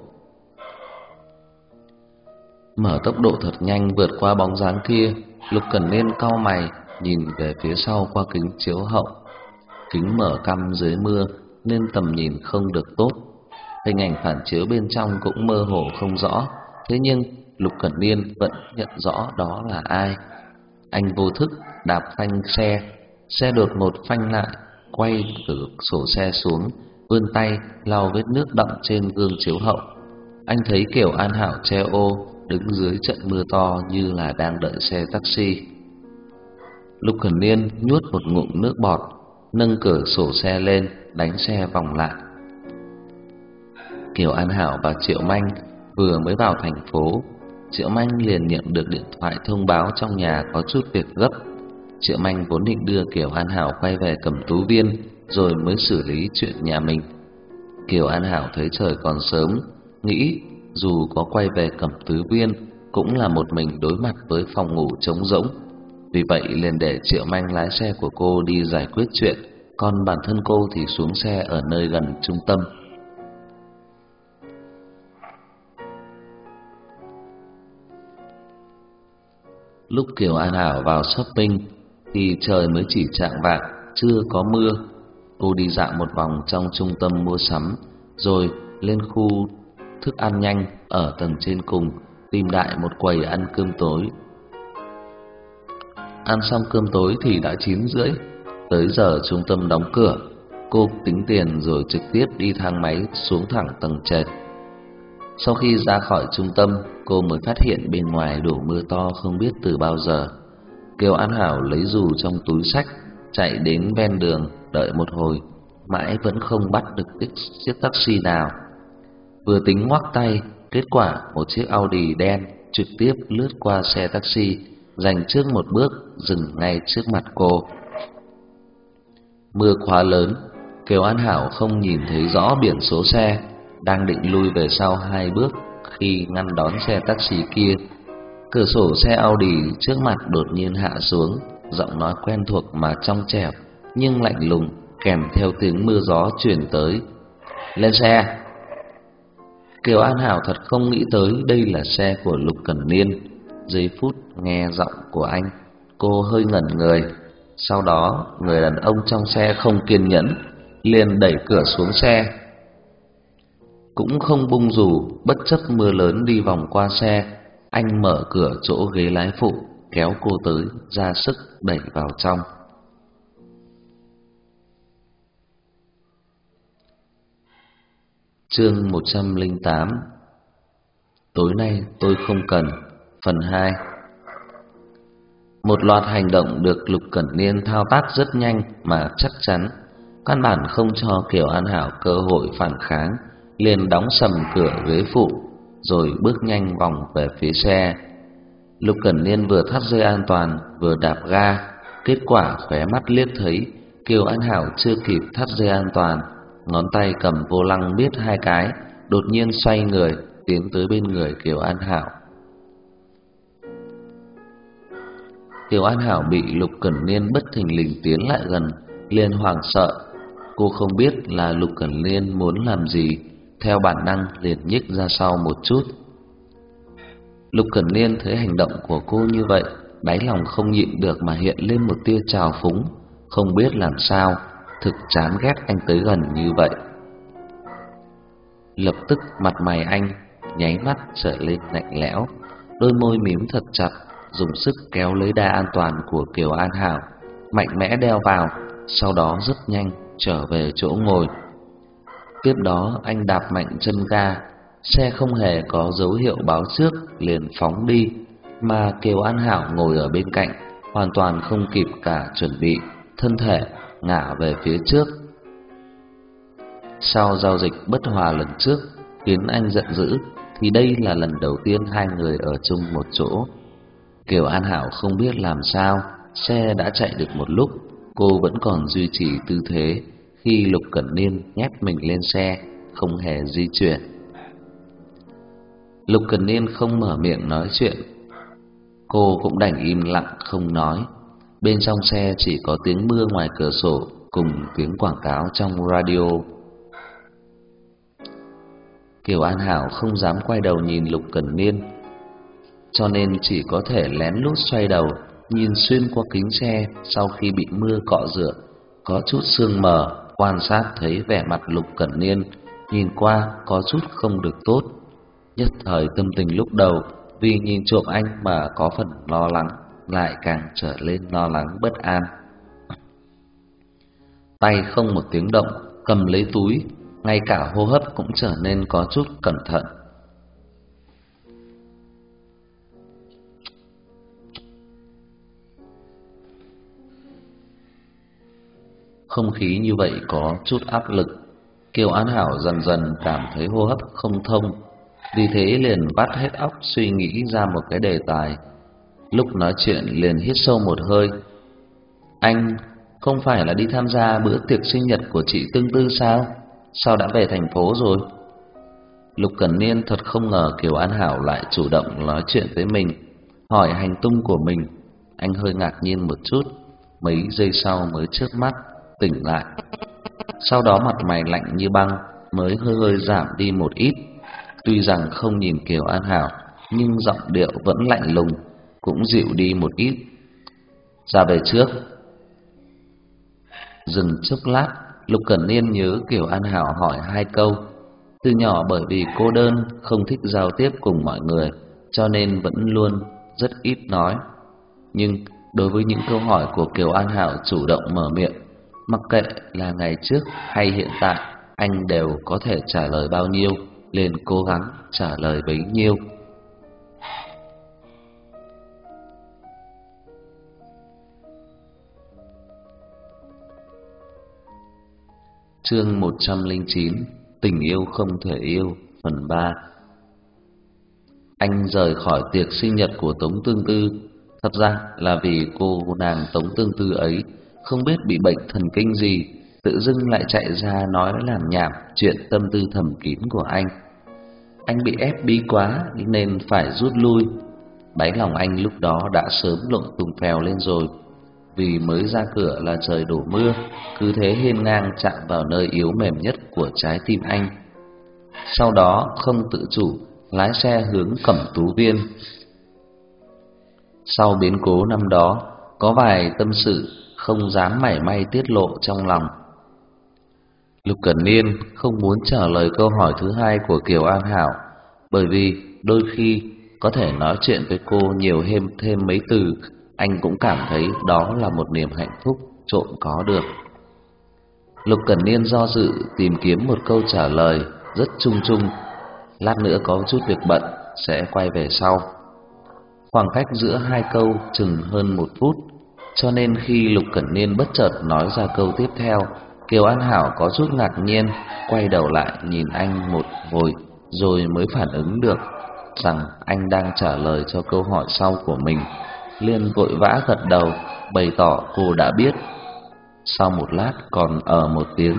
Mở tốc độ thật nhanh vượt qua bóng dáng kia, Lục Cẩn Niên cau mày nhìn về phía sau qua kính chiếu hậu. Kính mở căm dưới mưa nên tầm nhìn không được tốt, hình ảnh phản chiếu bên trong cũng mơ hồ không rõ. Thế nhưng Lục Cẩn Niên vẫn nhận rõ đó là ai. Anh vô thức đạp phanh xe, xe đột ngột phanh lại, quay cửa sổ xe xuống, vươn tay lau vết nước đọng trên gương chiếu hậu. Anh thấy Kiều An Hảo che ô đứng dưới trận mưa to như là đang đợi xe taxi. Lục Cẩn Niên nuốt một ngụm nước bọt, nâng cửa sổ xe lên, đánh xe vòng lại. Kiều An Hảo và Triệu Manh vừa mới vào thành phố. Triệu Manh liền nhận được điện thoại thông báo trong nhà có chút việc gấp. Triệu Manh vốn định đưa Kiều An Hảo quay về Cẩm Tú Viên rồi mới xử lý chuyện nhà mình. Kiều An Hảo thấy trời còn sớm, nghĩ dù có quay về Cẩm Tú Viên cũng là một mình đối mặt với phòng ngủ trống rỗng. Vì vậy liền để Triệu Manh lái xe của cô đi giải quyết chuyện, còn bản thân cô thì xuống xe ở nơi gần trung tâm. Lúc Kiều An Hảo vào shopping thì trời mới chỉ chạng vạng, chưa có mưa. Cô đi dạo một vòng trong trung tâm mua sắm, rồi lên khu thức ăn nhanh ở tầng trên cùng, tìm đại một quầy ăn cơm tối. Ăn xong cơm tối thì đã chín rưỡi, tới giờ trung tâm đóng cửa. Cô tính tiền rồi trực tiếp đi thang máy xuống thẳng tầng trệt. Sau khi ra khỏi trung tâm, cô mới phát hiện bên ngoài đổ mưa to không biết từ bao giờ. Kiều An Hảo lấy dù trong túi xách, chạy đến ven đường đợi một hồi, mãi vẫn không bắt được chiếc taxi nào. Vừa tính ngoắc tay, kết quả một chiếc Audi đen trực tiếp lướt qua xe taxi, giành trước một bước, dừng ngay trước mặt cô. Mưa quá lớn, Kiều An Hảo không nhìn thấy rõ biển số xe, đang định lui về sau hai bước khi ngăn đón xe taxi kia. Cửa sổ xe Audi trước mặt đột nhiên hạ xuống, giọng nói quen thuộc mà trong trẻo nhưng lạnh lùng, kèm theo tiếng mưa gió truyền tới: "Lên xe!" Kiều An Hảo thật không nghĩ tới đây là xe của Lục Cẩn Niên. Giây phút nghe giọng của anh, cô hơi ngẩn người. Sau đó người đàn ông trong xe không kiên nhẫn, liền đẩy cửa xuống xe, cũng không bung dù, bất chấp mưa lớn đi vòng qua xe. Anh mở cửa chỗ ghế lái phụ, kéo cô tới, ra sức đẩy vào trong. Chương một trăm lẻ tám. Tối nay tôi không cần. Phần hai. Một loạt hành động được Lục Cẩn Niên thao tác rất nhanh mà chắc chắn, căn bản không cho Kiều An Hảo cơ hội phản kháng, liền đóng sầm cửa ghế phụ, rồi bước nhanh vòng về phía xe. Lục Cẩn Niên vừa thắt dây an toàn vừa đạp ga, kết quả khóe mắt liếc thấy Kiều An Hảo chưa kịp thắt dây an toàn, ngón tay cầm vô lăng miết hai cái, đột nhiên xoay người tiến tới bên người Kiều An Hảo. Kiều An Hảo bị Lục Cẩn Niên bất thình lình tiến lại gần, liền hoảng sợ. Cô không biết là Lục Cẩn Niên muốn làm gì, theo bản năng liền nhích ra sau một chút. Lục Cẩn Niên thấy hành động của cô như vậy, đáy lòng không nhịn được mà hiện lên một tia trào phúng, không biết làm sao, thực chán ghét anh tới gần như vậy. Lập tức mặt mày anh nháy mắt trở lên lạnh lẽo, đôi môi mím thật chặt, dùng sức kéo lấy đai an toàn của Kiều An Hảo, mạnh mẽ đeo vào, sau đó rất nhanh trở về chỗ ngồi. Tiếp đó anh đạp mạnh chân ga, xe không hề có dấu hiệu báo trước liền phóng đi, mà Kiều An Hảo ngồi ở bên cạnh, hoàn toàn không kịp cả chuẩn bị, thân thể ngả về phía trước. Sau giao dịch bất hòa lần trước khiến anh giận dữ, thì đây là lần đầu tiên hai người ở chung một chỗ. Kiều An Hảo không biết làm sao, xe đã chạy được một lúc, cô vẫn còn duy trì tư thế khi Lục Cẩn Niên nhét mình lên xe, không hề di chuyển. Lục Cẩn Niên không mở miệng nói chuyện, cô cũng đành im lặng không nói. Bên trong xe chỉ có tiếng mưa ngoài cửa sổ cùng tiếng quảng cáo trong radio. Kiều An Hảo không dám quay đầu nhìn Lục Cẩn Niên, cho nên chỉ có thể lén lút xoay đầu nhìn xuyên qua kính xe. Sau khi bị mưa cọ rửa, có chút sương mờ, quan sát thấy vẻ mặt Lục Cẩn Niên nhìn qua có chút không được tốt. Nhất thời tâm tình lúc đầu vì nhìn trộm anh mà có phần lo lắng lại càng trở lên lo lắng bất an. Tay không một tiếng động cầm lấy túi, ngay cả hô hấp cũng trở nên có chút cẩn thận. Không khí như vậy có chút áp lực. Kiều An Hảo dần dần cảm thấy hô hấp không thông, vì thế liền vắt hết óc suy nghĩ ra một cái đề tài. Lúc nói chuyện liền hít sâu một hơi. Anh không phải là đi tham gia bữa tiệc sinh nhật của chị Tương Tư sao? Sao đã về thành phố rồi? Lục Cẩn Niên thật không ngờ Kiều An Hảo lại chủ động nói chuyện với mình, hỏi hành tung của mình. Anh hơi ngạc nhiên một chút, mấy giây sau mới chớp mắt tỉnh lại. Sau đó mặt mày lạnh như băng, mới hơi hơi giảm đi một ít. Tuy rằng không nhìn Kiều An Hảo, nhưng giọng điệu vẫn lạnh lùng, cũng dịu đi một ít. Ra về trước. Dừng chốc lát, Lục Cẩn Niên nhớ Kiều An Hảo hỏi hai câu. Từ nhỏ bởi vì cô đơn, không thích giao tiếp cùng mọi người, cho nên vẫn luôn rất ít nói. Nhưng đối với những câu hỏi của Kiều An Hảo chủ động mở miệng, mặc kệ là ngày trước hay hiện tại, anh đều có thể trả lời bao nhiêu, liền cố gắng trả lời bấy nhiêu. Chương một trăm lẻ chín, tình yêu không thể yêu, phần ba. Anh rời khỏi tiệc sinh nhật của Tống Tương Tư, thật ra là vì cô nàng Tống Tương Tư ấy không biết bị bệnh thần kinh gì, tự dưng lại chạy ra nói làm nhảm chuyện tâm tư thầm kín của anh. Anh bị ép bí quá nên phải rút lui. Đáy lòng anh lúc đó đã sớm lộn tung phèo lên rồi. Vì mới ra cửa là trời đổ mưa, cứ thế hiên ngang chạm vào nơi yếu mềm nhất của trái tim anh. Sau đó không tự chủ lái xe hướng Cẩm Tú Viên. Sau biến cố năm đó, có vài tâm sự không dám mảy may tiết lộ trong lòng. Lục Cẩn Niên không muốn trả lời câu hỏi thứ hai của Kiều An Hảo, bởi vì đôi khi có thể nói chuyện với cô nhiều thêm thêm mấy từ, anh cũng cảm thấy đó là một niềm hạnh phúc trộm có được. Lục Cẩn Niên do dự tìm kiếm một câu trả lời rất chung chung. Lát nữa có chút việc bận, sẽ quay về sau. Khoảng cách giữa hai câu chừng hơn một phút, cho nên khi Lục Cẩn Niên bất chợt nói ra câu tiếp theo, Kiều An Hảo có chút ngạc nhiên, quay đầu lại nhìn anh một hồi, rồi mới phản ứng được rằng anh đang trả lời cho câu hỏi sau của mình, liền vội vã gật đầu, bày tỏ cô đã biết. Sau một lát còn ờ một tiếng.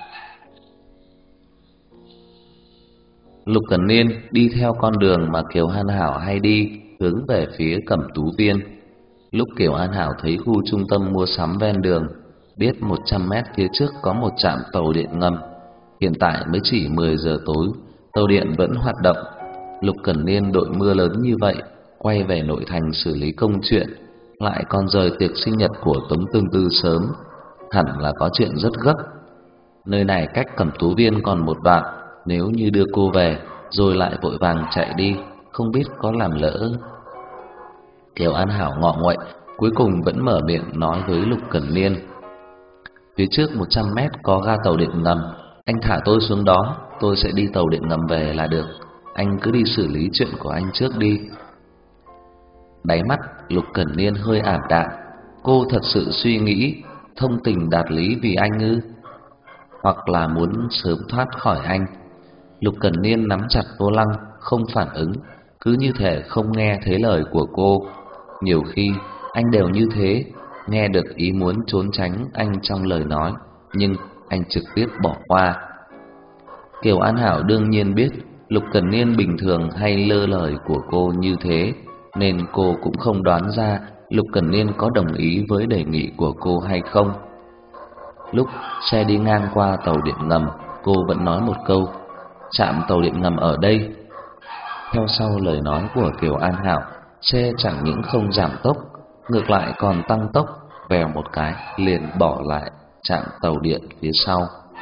Lục Cẩn Niên đi theo con đường mà Kiều An Hảo hay đi, hướng về phía Cẩm Tú Viên. Lúc Kiều An Hảo thấy khu trung tâm mua sắm ven đường, biết một trăm mét phía trước có một trạm tàu điện ngầm. Hiện tại mới chỉ mười giờ tối, tàu điện vẫn hoạt động. Lục Cẩn Niên đội mưa lớn như vậy, quay về nội thành xử lý công chuyện, lại còn rời tiệc sinh nhật của Tống Tương Tư sớm, hẳn là có chuyện rất gấp. Nơi này cách Cẩm Tú Viên còn một đoạn, nếu như đưa cô về rồi lại vội vàng chạy đi, không biết có làm lỡ. Kiều An Hảo ngọ nguậy, cuối cùng vẫn mở miệng nói với Lục Cẩn Niên. Phía trước một trăm mét có ga tàu điện ngầm, anh thả tôi xuống đó, tôi sẽ đi tàu điện ngầm về là được. Anh cứ đi xử lý chuyện của anh trước đi. Đáy mắt Lục Cẩn Niên hơi ảm đạm. Cô thật sự suy nghĩ thông tình đạt lý vì anh ư? Hoặc là muốn sớm thoát khỏi anh? Lục Cẩn Niên nắm chặt vô lăng, không phản ứng, cứ như thể không nghe thấy lời của cô. Nhiều khi anh đều như thế, nghe được ý muốn trốn tránh anh trong lời nói, nhưng anh trực tiếp bỏ qua. Kiều An Hảo đương nhiên biết Lục Cẩn Niên bình thường hay lơ lời của cô như thế, nên cô cũng không đoán ra Lục Cẩn Niên có đồng ý với đề nghị của cô hay không. Lúc xe đi ngang qua tàu điện ngầm, cô vẫn nói một câu: "Trạm tàu điện ngầm ở đây." Theo sau lời nói của Kiều An Hảo, xe chẳng những không giảm tốc, ngược lại còn tăng tốc, vèo một cái liền bỏ lại trạm tàu điện phía sau.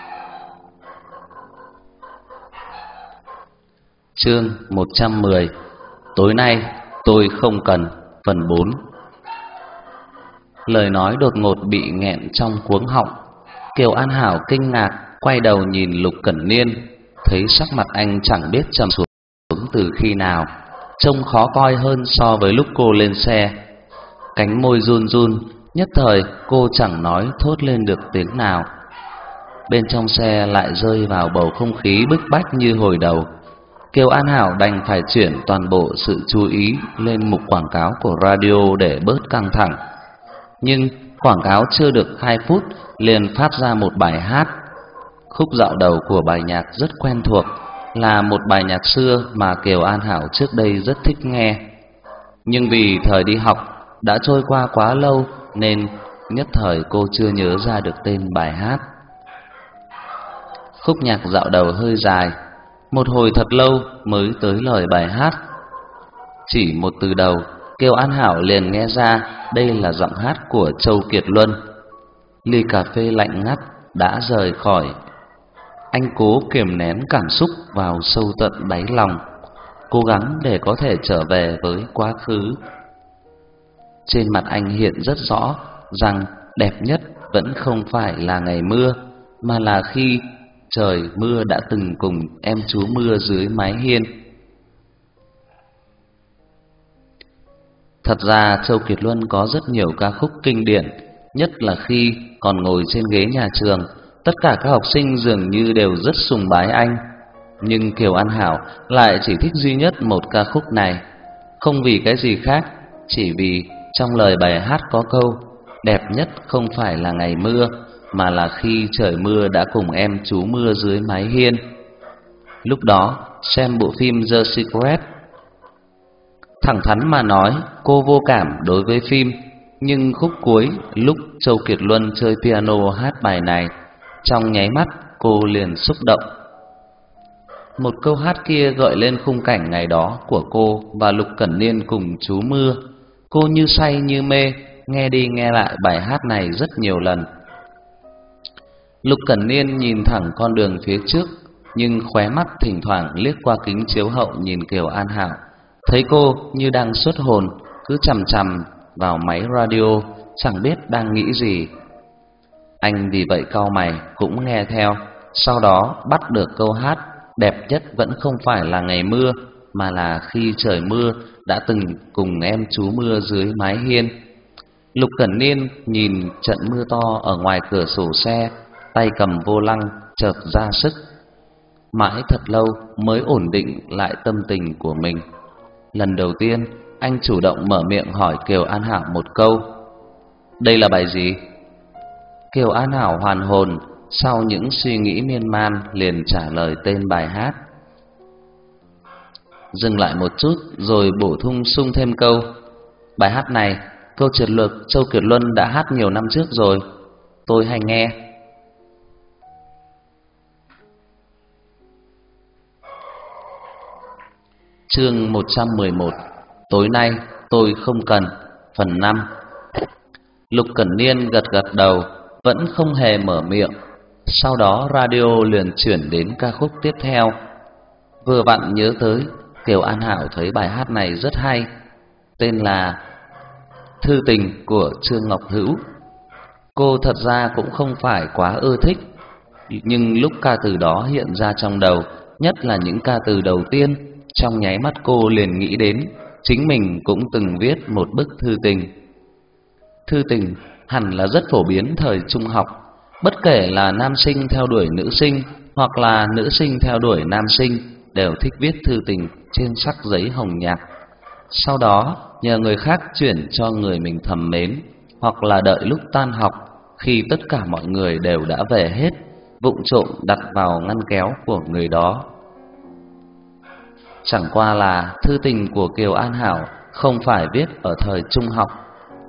Chương một trăm mười. Tối nay tôi không cần. Phần bốn. Lời nói đột ngột bị nghẹn trong cuống họng. Kiều An Hảo kinh ngạc quay đầu nhìn Lục Cẩn Niên, thấy sắc mặt anh chẳng biết trầm xuống từ khi nào, trông khó coi hơn so với lúc cô lên xe. Cánh môi run run, nhất thời cô chẳng nói thốt lên được tiếng nào. Bên trong xe lại rơi vào bầu không khí bức bách như hồi đầu. Kiều An Hảo đành phải chuyển toàn bộ sự chú ý lên mục quảng cáo của radio để bớt căng thẳng. Nhưng quảng cáo chưa được hai phút liền phát ra một bài hát. Khúc dạo đầu của bài nhạc rất quen thuộc, là một bài nhạc xưa mà Kiều An Hảo trước đây rất thích nghe. Nhưng vì thời đi học đã trôi qua quá lâu nên nhất thời cô chưa nhớ ra được tên bài hát. Khúc nhạc dạo đầu hơi dài, một hồi thật lâu mới tới lời bài hát. Chỉ một từ đầu, Kiều An Hảo liền nghe ra đây là giọng hát của Châu Kiệt Luân. Ly cà phê lạnh ngắt đã rời khỏi. Anh cố kiềm nén cảm xúc vào sâu tận đáy lòng, cố gắng để có thể trở về với quá khứ. Trên mặt anh hiện rất rõ rằng đẹp nhất vẫn không phải là ngày mưa, mà là khi trời mưa đã từng cùng em chú mưa dưới mái hiên. Thật ra Châu Kiệt Luân có rất nhiều ca khúc kinh điển, nhất là khi còn ngồi trên ghế nhà trường, tất cả các học sinh dường như đều rất sùng bái anh. Nhưng Kiều An Hảo lại chỉ thích duy nhất một ca khúc này, không vì cái gì khác, chỉ vì trong lời bài hát có câu đẹp nhất không phải là ngày mưa, mà là khi trời mưa đã cùng em chú mưa dưới mái hiên. Lúc đó xem bộ phim The Secret, thẳng thắn mà nói cô vô cảm đối với phim, nhưng khúc cuối lúc Châu Kiệt Luân chơi piano hát bài này, trong nháy mắt cô liền xúc động. Một câu hát kia gợi lên khung cảnh ngày đó của cô và Lục Cẩn Niên cùng chú mưa. Cô như say như mê, nghe đi nghe lại bài hát này rất nhiều lần. Lục Cẩn Niên nhìn thẳng con đường phía trước, nhưng khóe mắt thỉnh thoảng liếc qua kính chiếu hậu nhìn Kiều An Hảo, thấy cô như đang xuất hồn, cứ chằm chằm vào máy radio, chẳng biết đang nghĩ gì. Anh vì vậy cau mày cũng nghe theo, sau đó bắt được câu hát đẹp nhất vẫn không phải là ngày mưa, mà là khi trời mưa đã từng cùng em chú mưa dưới mái hiên. Lục Cẩn Niên nhìn trận mưa to ở ngoài cửa sổ xe, tay cầm vô lăng chợt ra sức. Mãi thật lâu mới ổn định lại tâm tình của mình. Lần đầu tiên anh chủ động mở miệng hỏi Kiều An Hảo một câu: "Đây là bài gì?" Kiều An Hảo hoàn hồn, sau những suy nghĩ miên man liền trả lời tên bài hát. Dừng lại một chút rồi bổ sung sung thêm câu: "Bài hát này câu triệt lược Châu Kiệt Luân đã hát nhiều năm trước rồi, tôi hay nghe." Chương một trăm mười một. Tối nay tôi không cần. Phần năm. Lục Cẩn Niên gật gật đầu, vẫn không hề mở miệng. Sau đó radio liền chuyển đến ca khúc tiếp theo. Vừa vặn nhớ tới, Kiều An Hảo thấy bài hát này rất hay, tên là Thư tình của Trương Ngọc Hữu. Cô thật ra cũng không phải quá ưa thích, nhưng lúc ca từ đó hiện ra trong đầu, nhất là những ca từ đầu tiên, trong nháy mắt cô liền nghĩ đến chính mình cũng từng viết một bức thư tình. Thư tình hẳn là rất phổ biến thời trung học, bất kể là nam sinh theo đuổi nữ sinh hoặc là nữ sinh theo đuổi nam sinh đều thích viết thư tình trên sắc giấy hồng nhạt, sau đó nhờ người khác chuyển cho người mình thầm mến, hoặc là đợi lúc tan học khi tất cả mọi người đều đã về hết, vụng trộm đặt vào ngăn kéo của người đó. Chẳng qua là thư tình của Kiều An Hảo không phải viết ở thời trung học,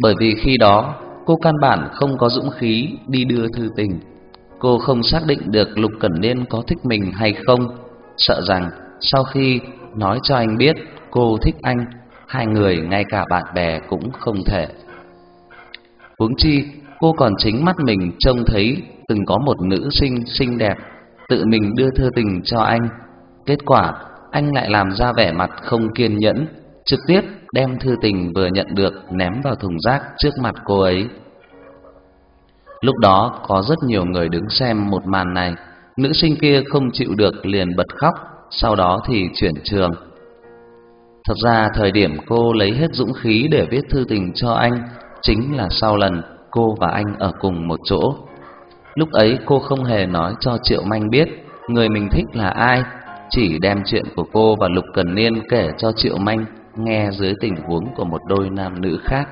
Bởi vì khi đó cô căn bản không có dũng khí đi đưa thư tình. Cô không xác định được Lục Cẩn Niên có thích mình hay không, sợ rằng sau khi nói cho anh biết cô thích anh, hai người ngay cả bạn bè cũng không thể. Huống chi cô còn chính mắt mình trông thấy từng có một nữ sinh xinh đẹp tự mình đưa thư tình cho anh. Kết quả anh lại làm ra vẻ mặt không kiên nhẫn, trực tiếp đem thư tình vừa nhận được ném vào thùng rác trước mặt cô ấy. Lúc đó có rất nhiều người đứng xem một màn này. Nữ sinh kia không chịu được liền bật khóc, sau đó thì chuyển trường. Thật ra thời điểm cô lấy hết dũng khí để viết thư tình cho anh chính là sau lần cô và anh ở cùng một chỗ. Lúc ấy cô không hề nói cho Triệu Manh biết người mình thích là ai, chỉ đem chuyện của cô và Lục Cẩn Niên kể cho Triệu Manh nghe dưới tình huống của một đôi nam nữ khác.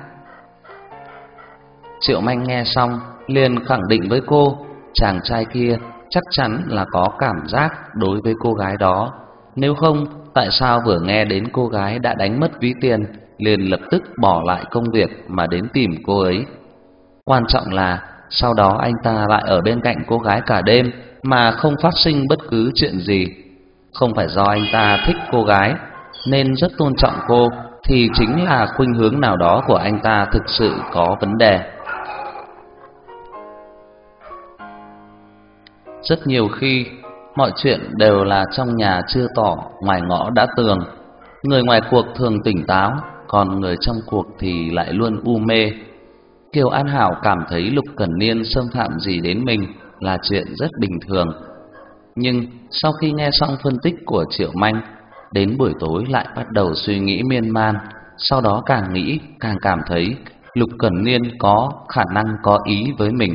Triệu Manh nghe xong liền khẳng định với cô, chàng trai kia chắc chắn là có cảm giác đối với cô gái đó. Nếu không, tại sao vừa nghe đến cô gái đã đánh mất ví tiền liền lập tức bỏ lại công việc mà đến tìm cô ấy. Quan trọng là sau đó anh ta lại ở bên cạnh cô gái cả đêm mà không phát sinh bất cứ chuyện gì. Không phải do anh ta thích cô gái nên rất tôn trọng cô, thì chính là khuynh hướng nào đó của anh ta thực sự có vấn đề. Rất nhiều khi mọi chuyện đều là trong nhà chưa tỏ, ngoài ngõ đã tường. Người ngoài cuộc thường tỉnh táo, còn người trong cuộc thì lại luôn u mê. Kiều An Hảo cảm thấy Lục Cẩn Niên xâm phạm gì đến mình là chuyện rất bình thường. Nhưng sau khi nghe xong phân tích của Triệu Manh, đến buổi tối lại bắt đầu suy nghĩ miên man. Sau đó càng nghĩ càng cảm thấy Lục Cẩn Niên có khả năng có ý với mình.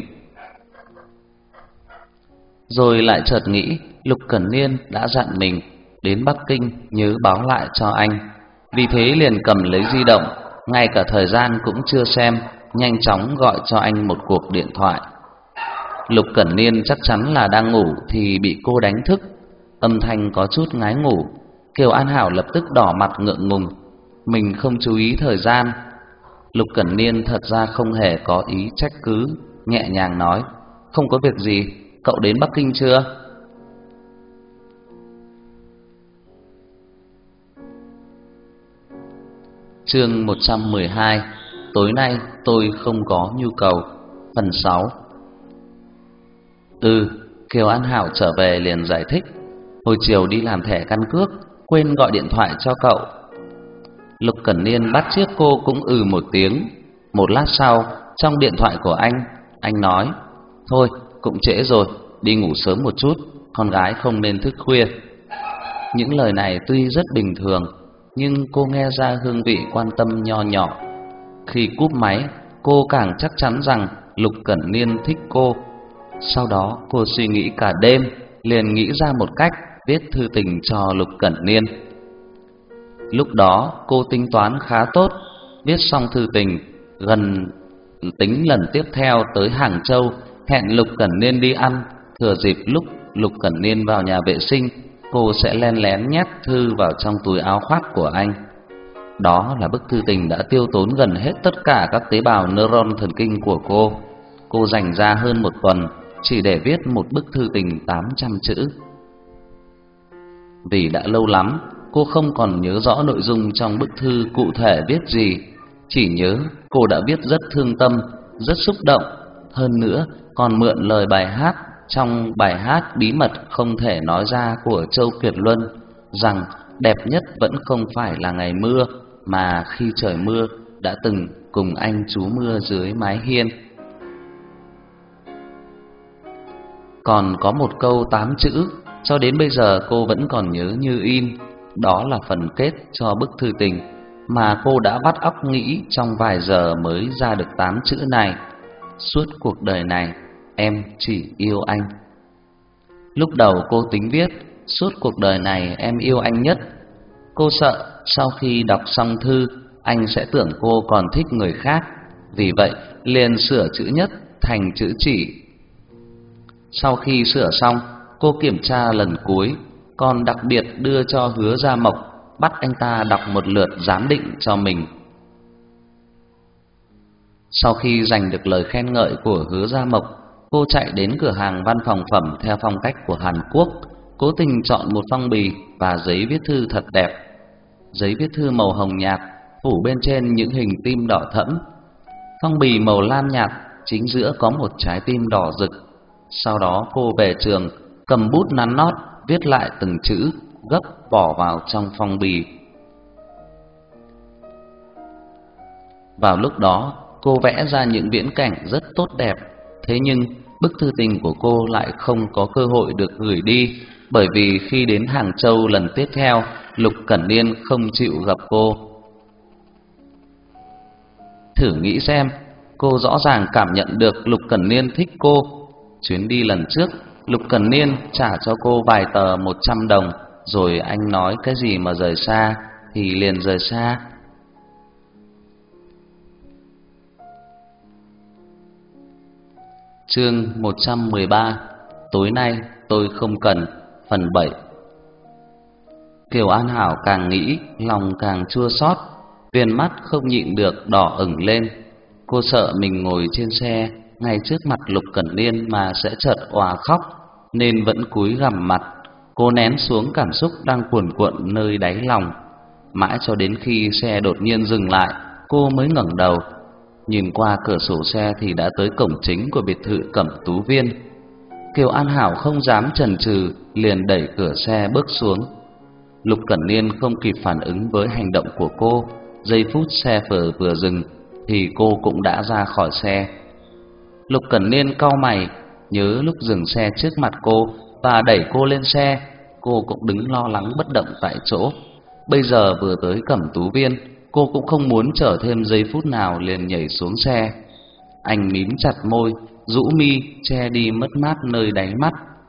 Rồi lại chợt nghĩ Lục Cẩn Niên đã dặn mình đến Bắc Kinh nhớ báo lại cho anh. Vì thế liền cầm lấy di động, ngay cả thời gian cũng chưa xem, nhanh chóng gọi cho anh một cuộc điện thoại. Lục Cẩn Niên chắc chắn là đang ngủ thì bị cô đánh thức, âm thanh có chút ngái ngủ. Kiều An Hảo lập tức đỏ mặt ngượng ngùng, mình không chú ý thời gian. Lục Cẩn Niên thật ra không hề có ý trách cứ, nhẹ nhàng nói, không có việc gì, cậu đến Bắc Kinh chưa? Chương một trăm mười hai. Tối nay tôi không có nhu cầu. Phần sáu. Ừ, Kiều An Hảo trở về liền giải thích, hồi chiều đi làm thẻ căn cước, quên gọi điện thoại cho cậu. Lục Cẩn Niên bắt chiếc cô cũng ừ một tiếng. Một lát sau, trong điện thoại của anh, anh nói, thôi, cũng trễ rồi, đi ngủ sớm một chút, con gái không nên thức khuya. Những lời này tuy rất bình thường, nhưng cô nghe ra hương vị quan tâm nho nhỏ. Khi cúp máy, cô càng chắc chắn rằng Lục Cẩn Niên thích cô. Sau đó cô suy nghĩ cả đêm, liền nghĩ ra một cách viết thư tình cho Lục Cẩn Niên. Lúc đó cô tính toán khá tốt, viết xong thư tình, gần tính lần tiếp theo tới Hàng Châu, hẹn Lục Cẩn Niên đi ăn. Thừa dịp lúc Lục Cẩn Niên vào nhà vệ sinh, cô sẽ len lén nhét thư vào trong túi áo khoác của anh. Đó là bức thư tình đã tiêu tốn gần hết tất cả các tế bào neuron thần kinh của cô. Cô dành ra hơn một tuần chỉ để viết một bức thư tình tám trăm chữ. Vì đã lâu lắm cô không còn nhớ rõ nội dung trong bức thư cụ thể viết gì, chỉ nhớ cô đã viết rất thương tâm, rất xúc động, hơn nữa còn mượn lời bài hát trong bài hát bí mật không thể nói ra của Châu Kiệt Luân, rằng đẹp nhất vẫn không phải là ngày mưa, mà khi trời mưa đã từng cùng anh trú mưa dưới mái hiên. Còn có một câu tám chữ, cho đến bây giờ cô vẫn còn nhớ như in. Đó là phần kết cho bức thư tình, mà cô đã vắt óc nghĩ trong vài giờ mới ra được tám chữ này. Suốt cuộc đời này em chỉ yêu anh. Lúc đầu cô tính viết suốt cuộc đời này em yêu anh nhất. Cô sợ sau khi đọc xong thư anh sẽ tưởng cô còn thích người khác, vì vậy liền sửa chữ nhất thành chữ chỉ. Sau khi sửa xong, cô kiểm tra lần cuối, còn đặc biệt đưa cho Hứa Gia Mộc, bắt anh ta đọc một lượt giám định cho mình. Sau khi giành được lời khen ngợi của Hứa Gia Mộc, cô chạy đến cửa hàng văn phòng phẩm theo phong cách của Hàn Quốc, cố tình chọn một phong bì và giấy viết thư thật đẹp. Giấy viết thư màu hồng nhạt, phủ bên trên những hình tim đỏ thẫm. Phong bì màu lam nhạt, chính giữa có một trái tim đỏ rực. Sau đó cô về trường, cầm bút nắn nót, viết lại từng chữ, gấp bỏ vào trong phong bì. Vào lúc đó, cô vẽ ra những viễn cảnh rất tốt đẹp. Thế nhưng, bức thư tình của cô lại không có cơ hội được gửi đi, bởi vì khi đến Hàng Châu lần tiếp theo, Lục Cẩn Niên không chịu gặp cô. Thử nghĩ xem, cô rõ ràng cảm nhận được Lục Cẩn Niên thích cô. Chuyến đi lần trước, Lục Cẩn Niên trả cho cô vài tờ một trăm đồng, rồi anh nói cái gì mà rời xa thì liền rời xa. Chương một trăm mười ba. Tối nay tôi không cần. Phần bảy. Kiều An Hảo càng nghĩ lòng càng chua xót, viền mắt không nhịn được đỏ ửng lên. Cô sợ mình ngồi trên xe ngay trước mặt Lục Cẩn Niên mà sẽ chợt òa khóc, nên vẫn cúi gằm mặt. Cô nén xuống cảm xúc đang cuồn cuộn nơi đáy lòng. Mãi cho đến khi xe đột nhiên dừng lại, cô mới ngẩng đầu. Nhìn qua cửa sổ xe thì đã tới cổng chính của biệt thự Cẩm Tú Viên. Kiều An Hảo không dám chần chừ, liền đẩy cửa xe bước xuống. Lục Cẩn Niên không kịp phản ứng với hành động của cô. Giây phút xe vừa vừa dừng thì cô cũng đã ra khỏi xe. Lục Cẩn Niên cau mày, nhớ lúc dừng xe trước mặt cô và đẩy cô lên xe, cô cũng đứng lo lắng bất động tại chỗ. Bây giờ vừa tới Cẩm Tú Viên, cô cũng không muốn chờ thêm giây phút nào liền nhảy xuống xe. Anh mím chặt môi, rũ mi che đi mất mát nơi đáy mắt.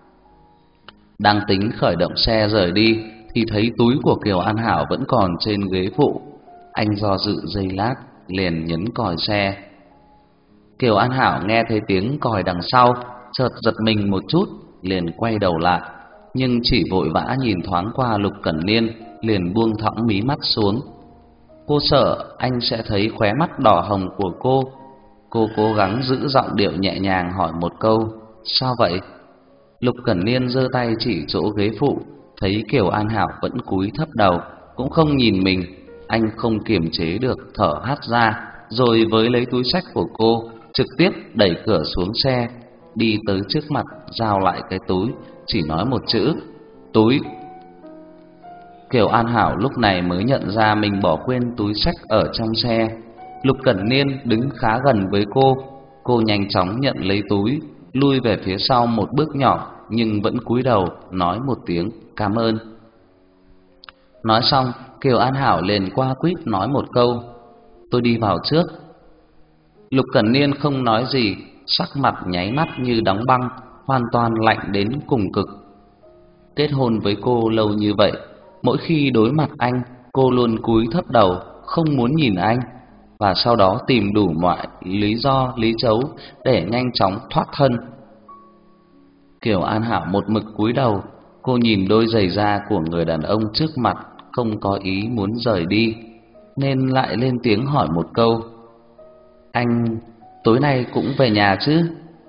Đang tính khởi động xe rời đi thì thấy túi của Kiều An Hảo vẫn còn trên ghế phụ. Anh do dự giây lát, liền nhấn còi xe. Kiều An Hảo nghe thấy tiếng còi đằng sau, chợt giật mình một chút, liền quay đầu lại, nhưng chỉ vội vã nhìn thoáng qua Lục Cẩn Niên, liền buông thõng mí mắt xuống. Cô sợ anh sẽ thấy khóe mắt đỏ hồng của cô. Cô cố gắng giữ giọng điệu nhẹ nhàng hỏi một câu: "Sao vậy?" Lục Cẩn Niên giơ tay chỉ chỗ ghế phụ, thấy Kiều An Hảo vẫn cúi thấp đầu, cũng không nhìn mình. Anh không kiềm chế được thở hắt ra, rồi với lấy túi xách của cô, trực tiếp đẩy cửa xuống xe, đi tới trước mặt giao lại cái túi, chỉ nói một chữ: "Túi." Kiều An Hảo lúc này mới nhận ra mình bỏ quên túi xách ở trong xe. Lục Cẩn Niên đứng khá gần với cô, cô nhanh chóng nhận lấy túi, lui về phía sau một bước nhỏ, nhưng vẫn cúi đầu nói một tiếng cảm ơn. Nói xong, Kiều An Hảo liền qua quýt nói một câu: "Tôi đi vào trước." Lục Cẩn Niên không nói gì, sắc mặt nháy mắt như đóng băng, hoàn toàn lạnh đến cùng cực. Kết hôn với cô lâu như vậy, mỗi khi đối mặt anh, cô luôn cúi thấp đầu, không muốn nhìn anh, và sau đó tìm đủ mọi lý do lý trấu để nhanh chóng thoát thân. Kiều An Hảo một mực cúi đầu, cô nhìn đôi giày da của người đàn ông trước mặt, không có ý muốn rời đi, nên lại lên tiếng hỏi một câu: "Anh tối nay cũng về nhà chứ?"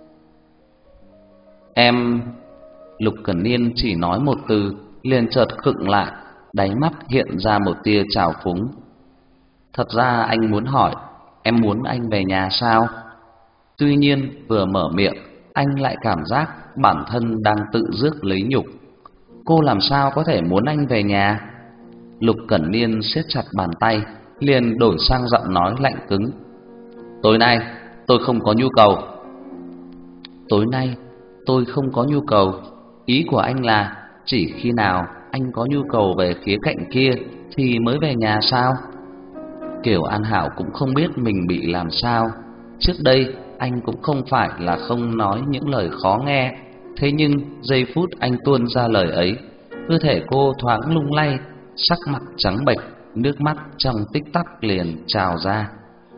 "Em..." Lục Cẩn Niên chỉ nói một từ, liền chợt khựng lại, đáy mắt hiện ra một tia trào phúng. Thật ra anh muốn hỏi, em muốn anh về nhà sao? Tuy nhiên vừa mở miệng, anh lại cảm giác bản thân đang tự rước lấy nhục. Cô làm sao có thể muốn anh về nhà? Lục Cẩn Niên siết chặt bàn tay, liền đổi sang giọng nói lạnh cứng: "Tối nay tôi không có nhu cầu." "Tối nay tôi không có nhu cầu?" Ý của anh là chỉ khi nào anh có nhu cầu về khía cạnh kia thì mới về nhà sao? Kiều An Hảo cũng không biết mình bị làm sao. Trước đây anh cũng không phải là không nói những lời khó nghe, thế nhưng giây phút anh tuôn ra lời ấy, cơ thể cô thoáng lung lay, sắc mặt trắng bệch, nước mắt trong tích tắc liền trào ra.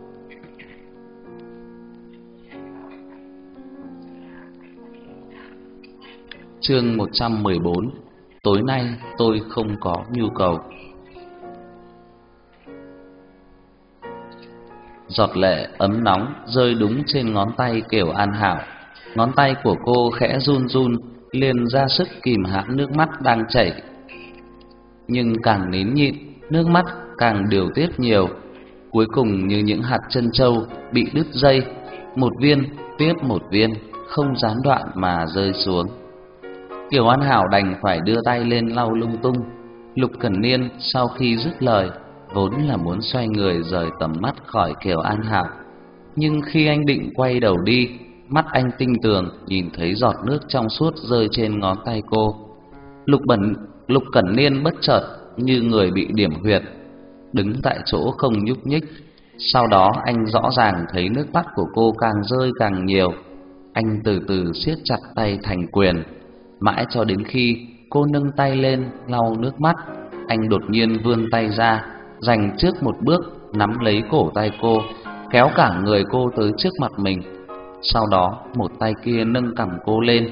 Chương một trăm mười bốn. Tối nay tôi không có nhu cầu. Giọt lệ ấm nóng rơi đúng trên ngón tay Kiều An Hảo. Ngón tay của cô khẽ run run, liền ra sức kìm hãm nước mắt đang chảy. Nhưng càng nín nhịn, nước mắt càng điều tiết nhiều. Cuối cùng như những hạt trân châu bị đứt dây, một viên tiếp một viên, không gián đoạn mà rơi xuống. Kiều An Hảo đành phải đưa tay lên lau lung tung. Lục Cẩn Niên sau khi dứt lời, vốn là muốn xoay người rời tầm mắt khỏi Kiều An Hảo, nhưng khi anh định quay đầu đi, mắt anh tinh tường nhìn thấy giọt nước trong suốt rơi trên ngón tay cô. Lục Bẩn Lục Cẩn Niên bất chợt như người bị điểm huyệt, đứng tại chỗ không nhúc nhích. Sau đó anh rõ ràng thấy nước mắt của cô càng rơi càng nhiều. Anh từ từ siết chặt tay thành quyền, mãi cho đến khi cô nâng tay lên lau nước mắt, anh đột nhiên vươn tay ra, giành trước một bước nắm lấy cổ tay cô, kéo cả người cô tới trước mặt mình. Sau đó một tay kia nâng cằm cô lên.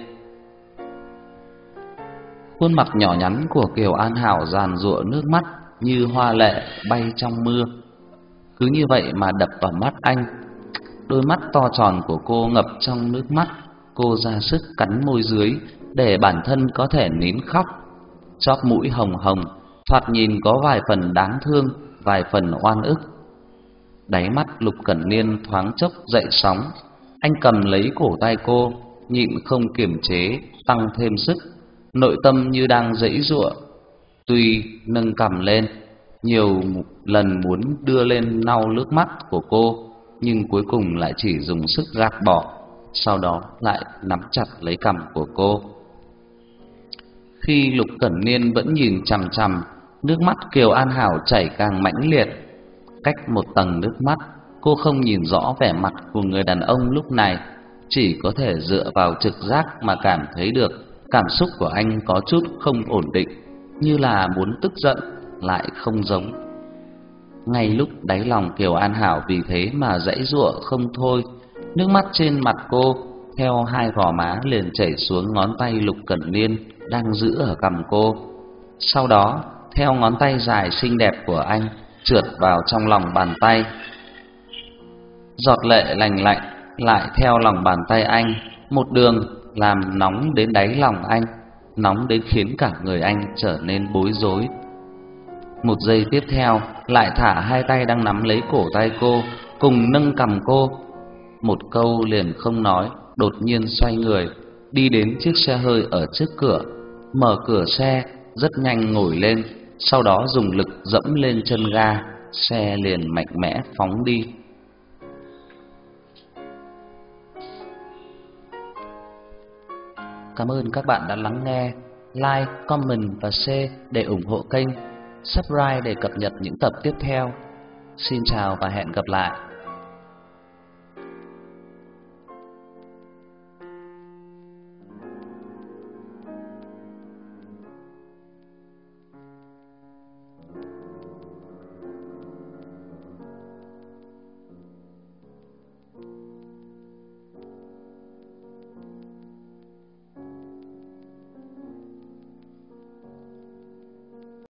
Khuôn mặt nhỏ nhắn của Kiều An Hảo giàn giụa nước mắt như hoa lệ bay trong mưa. Cứ như vậy mà đập vào mắt anh. Đôi mắt to tròn của cô ngập trong nước mắt. Cô ra sức cắn môi dưới để bản thân có thể nín khóc. Chóp mũi hồng hồng, thoạt nhìn có vài phần đáng thương, vài phần oan ức. Đáy mắt Lục Cẩn Niên thoáng chốc dậy sóng. Anh cầm lấy cổ tay cô, nhịn không kiềm chế, tăng thêm sức. Nội tâm như đang giãy giụa. Tuy nâng cằm lên, nhiều lần muốn đưa lên lau nước mắt của cô, nhưng cuối cùng lại chỉ dùng sức gạt bỏ. Sau đó lại nắm chặt lấy cằm của cô. Khi Lục Cẩn Niên vẫn nhìn chằm chằm, nước mắt Kiều An Hảo chảy càng mãnh liệt. Cách một tầng nước mắt, cô không nhìn rõ vẻ mặt của người đàn ông lúc này, chỉ có thể dựa vào trực giác mà cảm thấy được cảm xúc của anh có chút không ổn định, như là muốn tức giận lại không giống. Ngay lúc đáy lòng Kiều An Hảo vì thế mà giãy giụa không thôi, nước mắt trên mặt cô theo hai gò má liền chảy xuống ngón tay Lục Cẩn Niên đang giữ ở cằm cô. Sau đó theo ngón tay dài xinh đẹp của anh trượt vào trong lòng bàn tay. Giọt lệ lành lạnh lại theo lòng bàn tay anh, một đường làm nóng đến đáy lòng anh, nóng đến khiến cả người anh trở nên bối rối. Một giây tiếp theo lại thả hai tay đang nắm lấy cổ tay cô, cùng nâng cằm cô. Một câu liền không nói, đột nhiên xoay người đi đến chiếc xe hơi ở trước cửa, mở cửa xe, rất nhanh ngồi lên, sau đó dùng lực dẫm lên chân ga, xe liền mạnh mẽ phóng đi. Cảm ơn các bạn đã lắng nghe. Like, comment và share để ủng hộ kênh, subscribe để cập nhật những tập tiếp theo. Xin chào và hẹn gặp lại.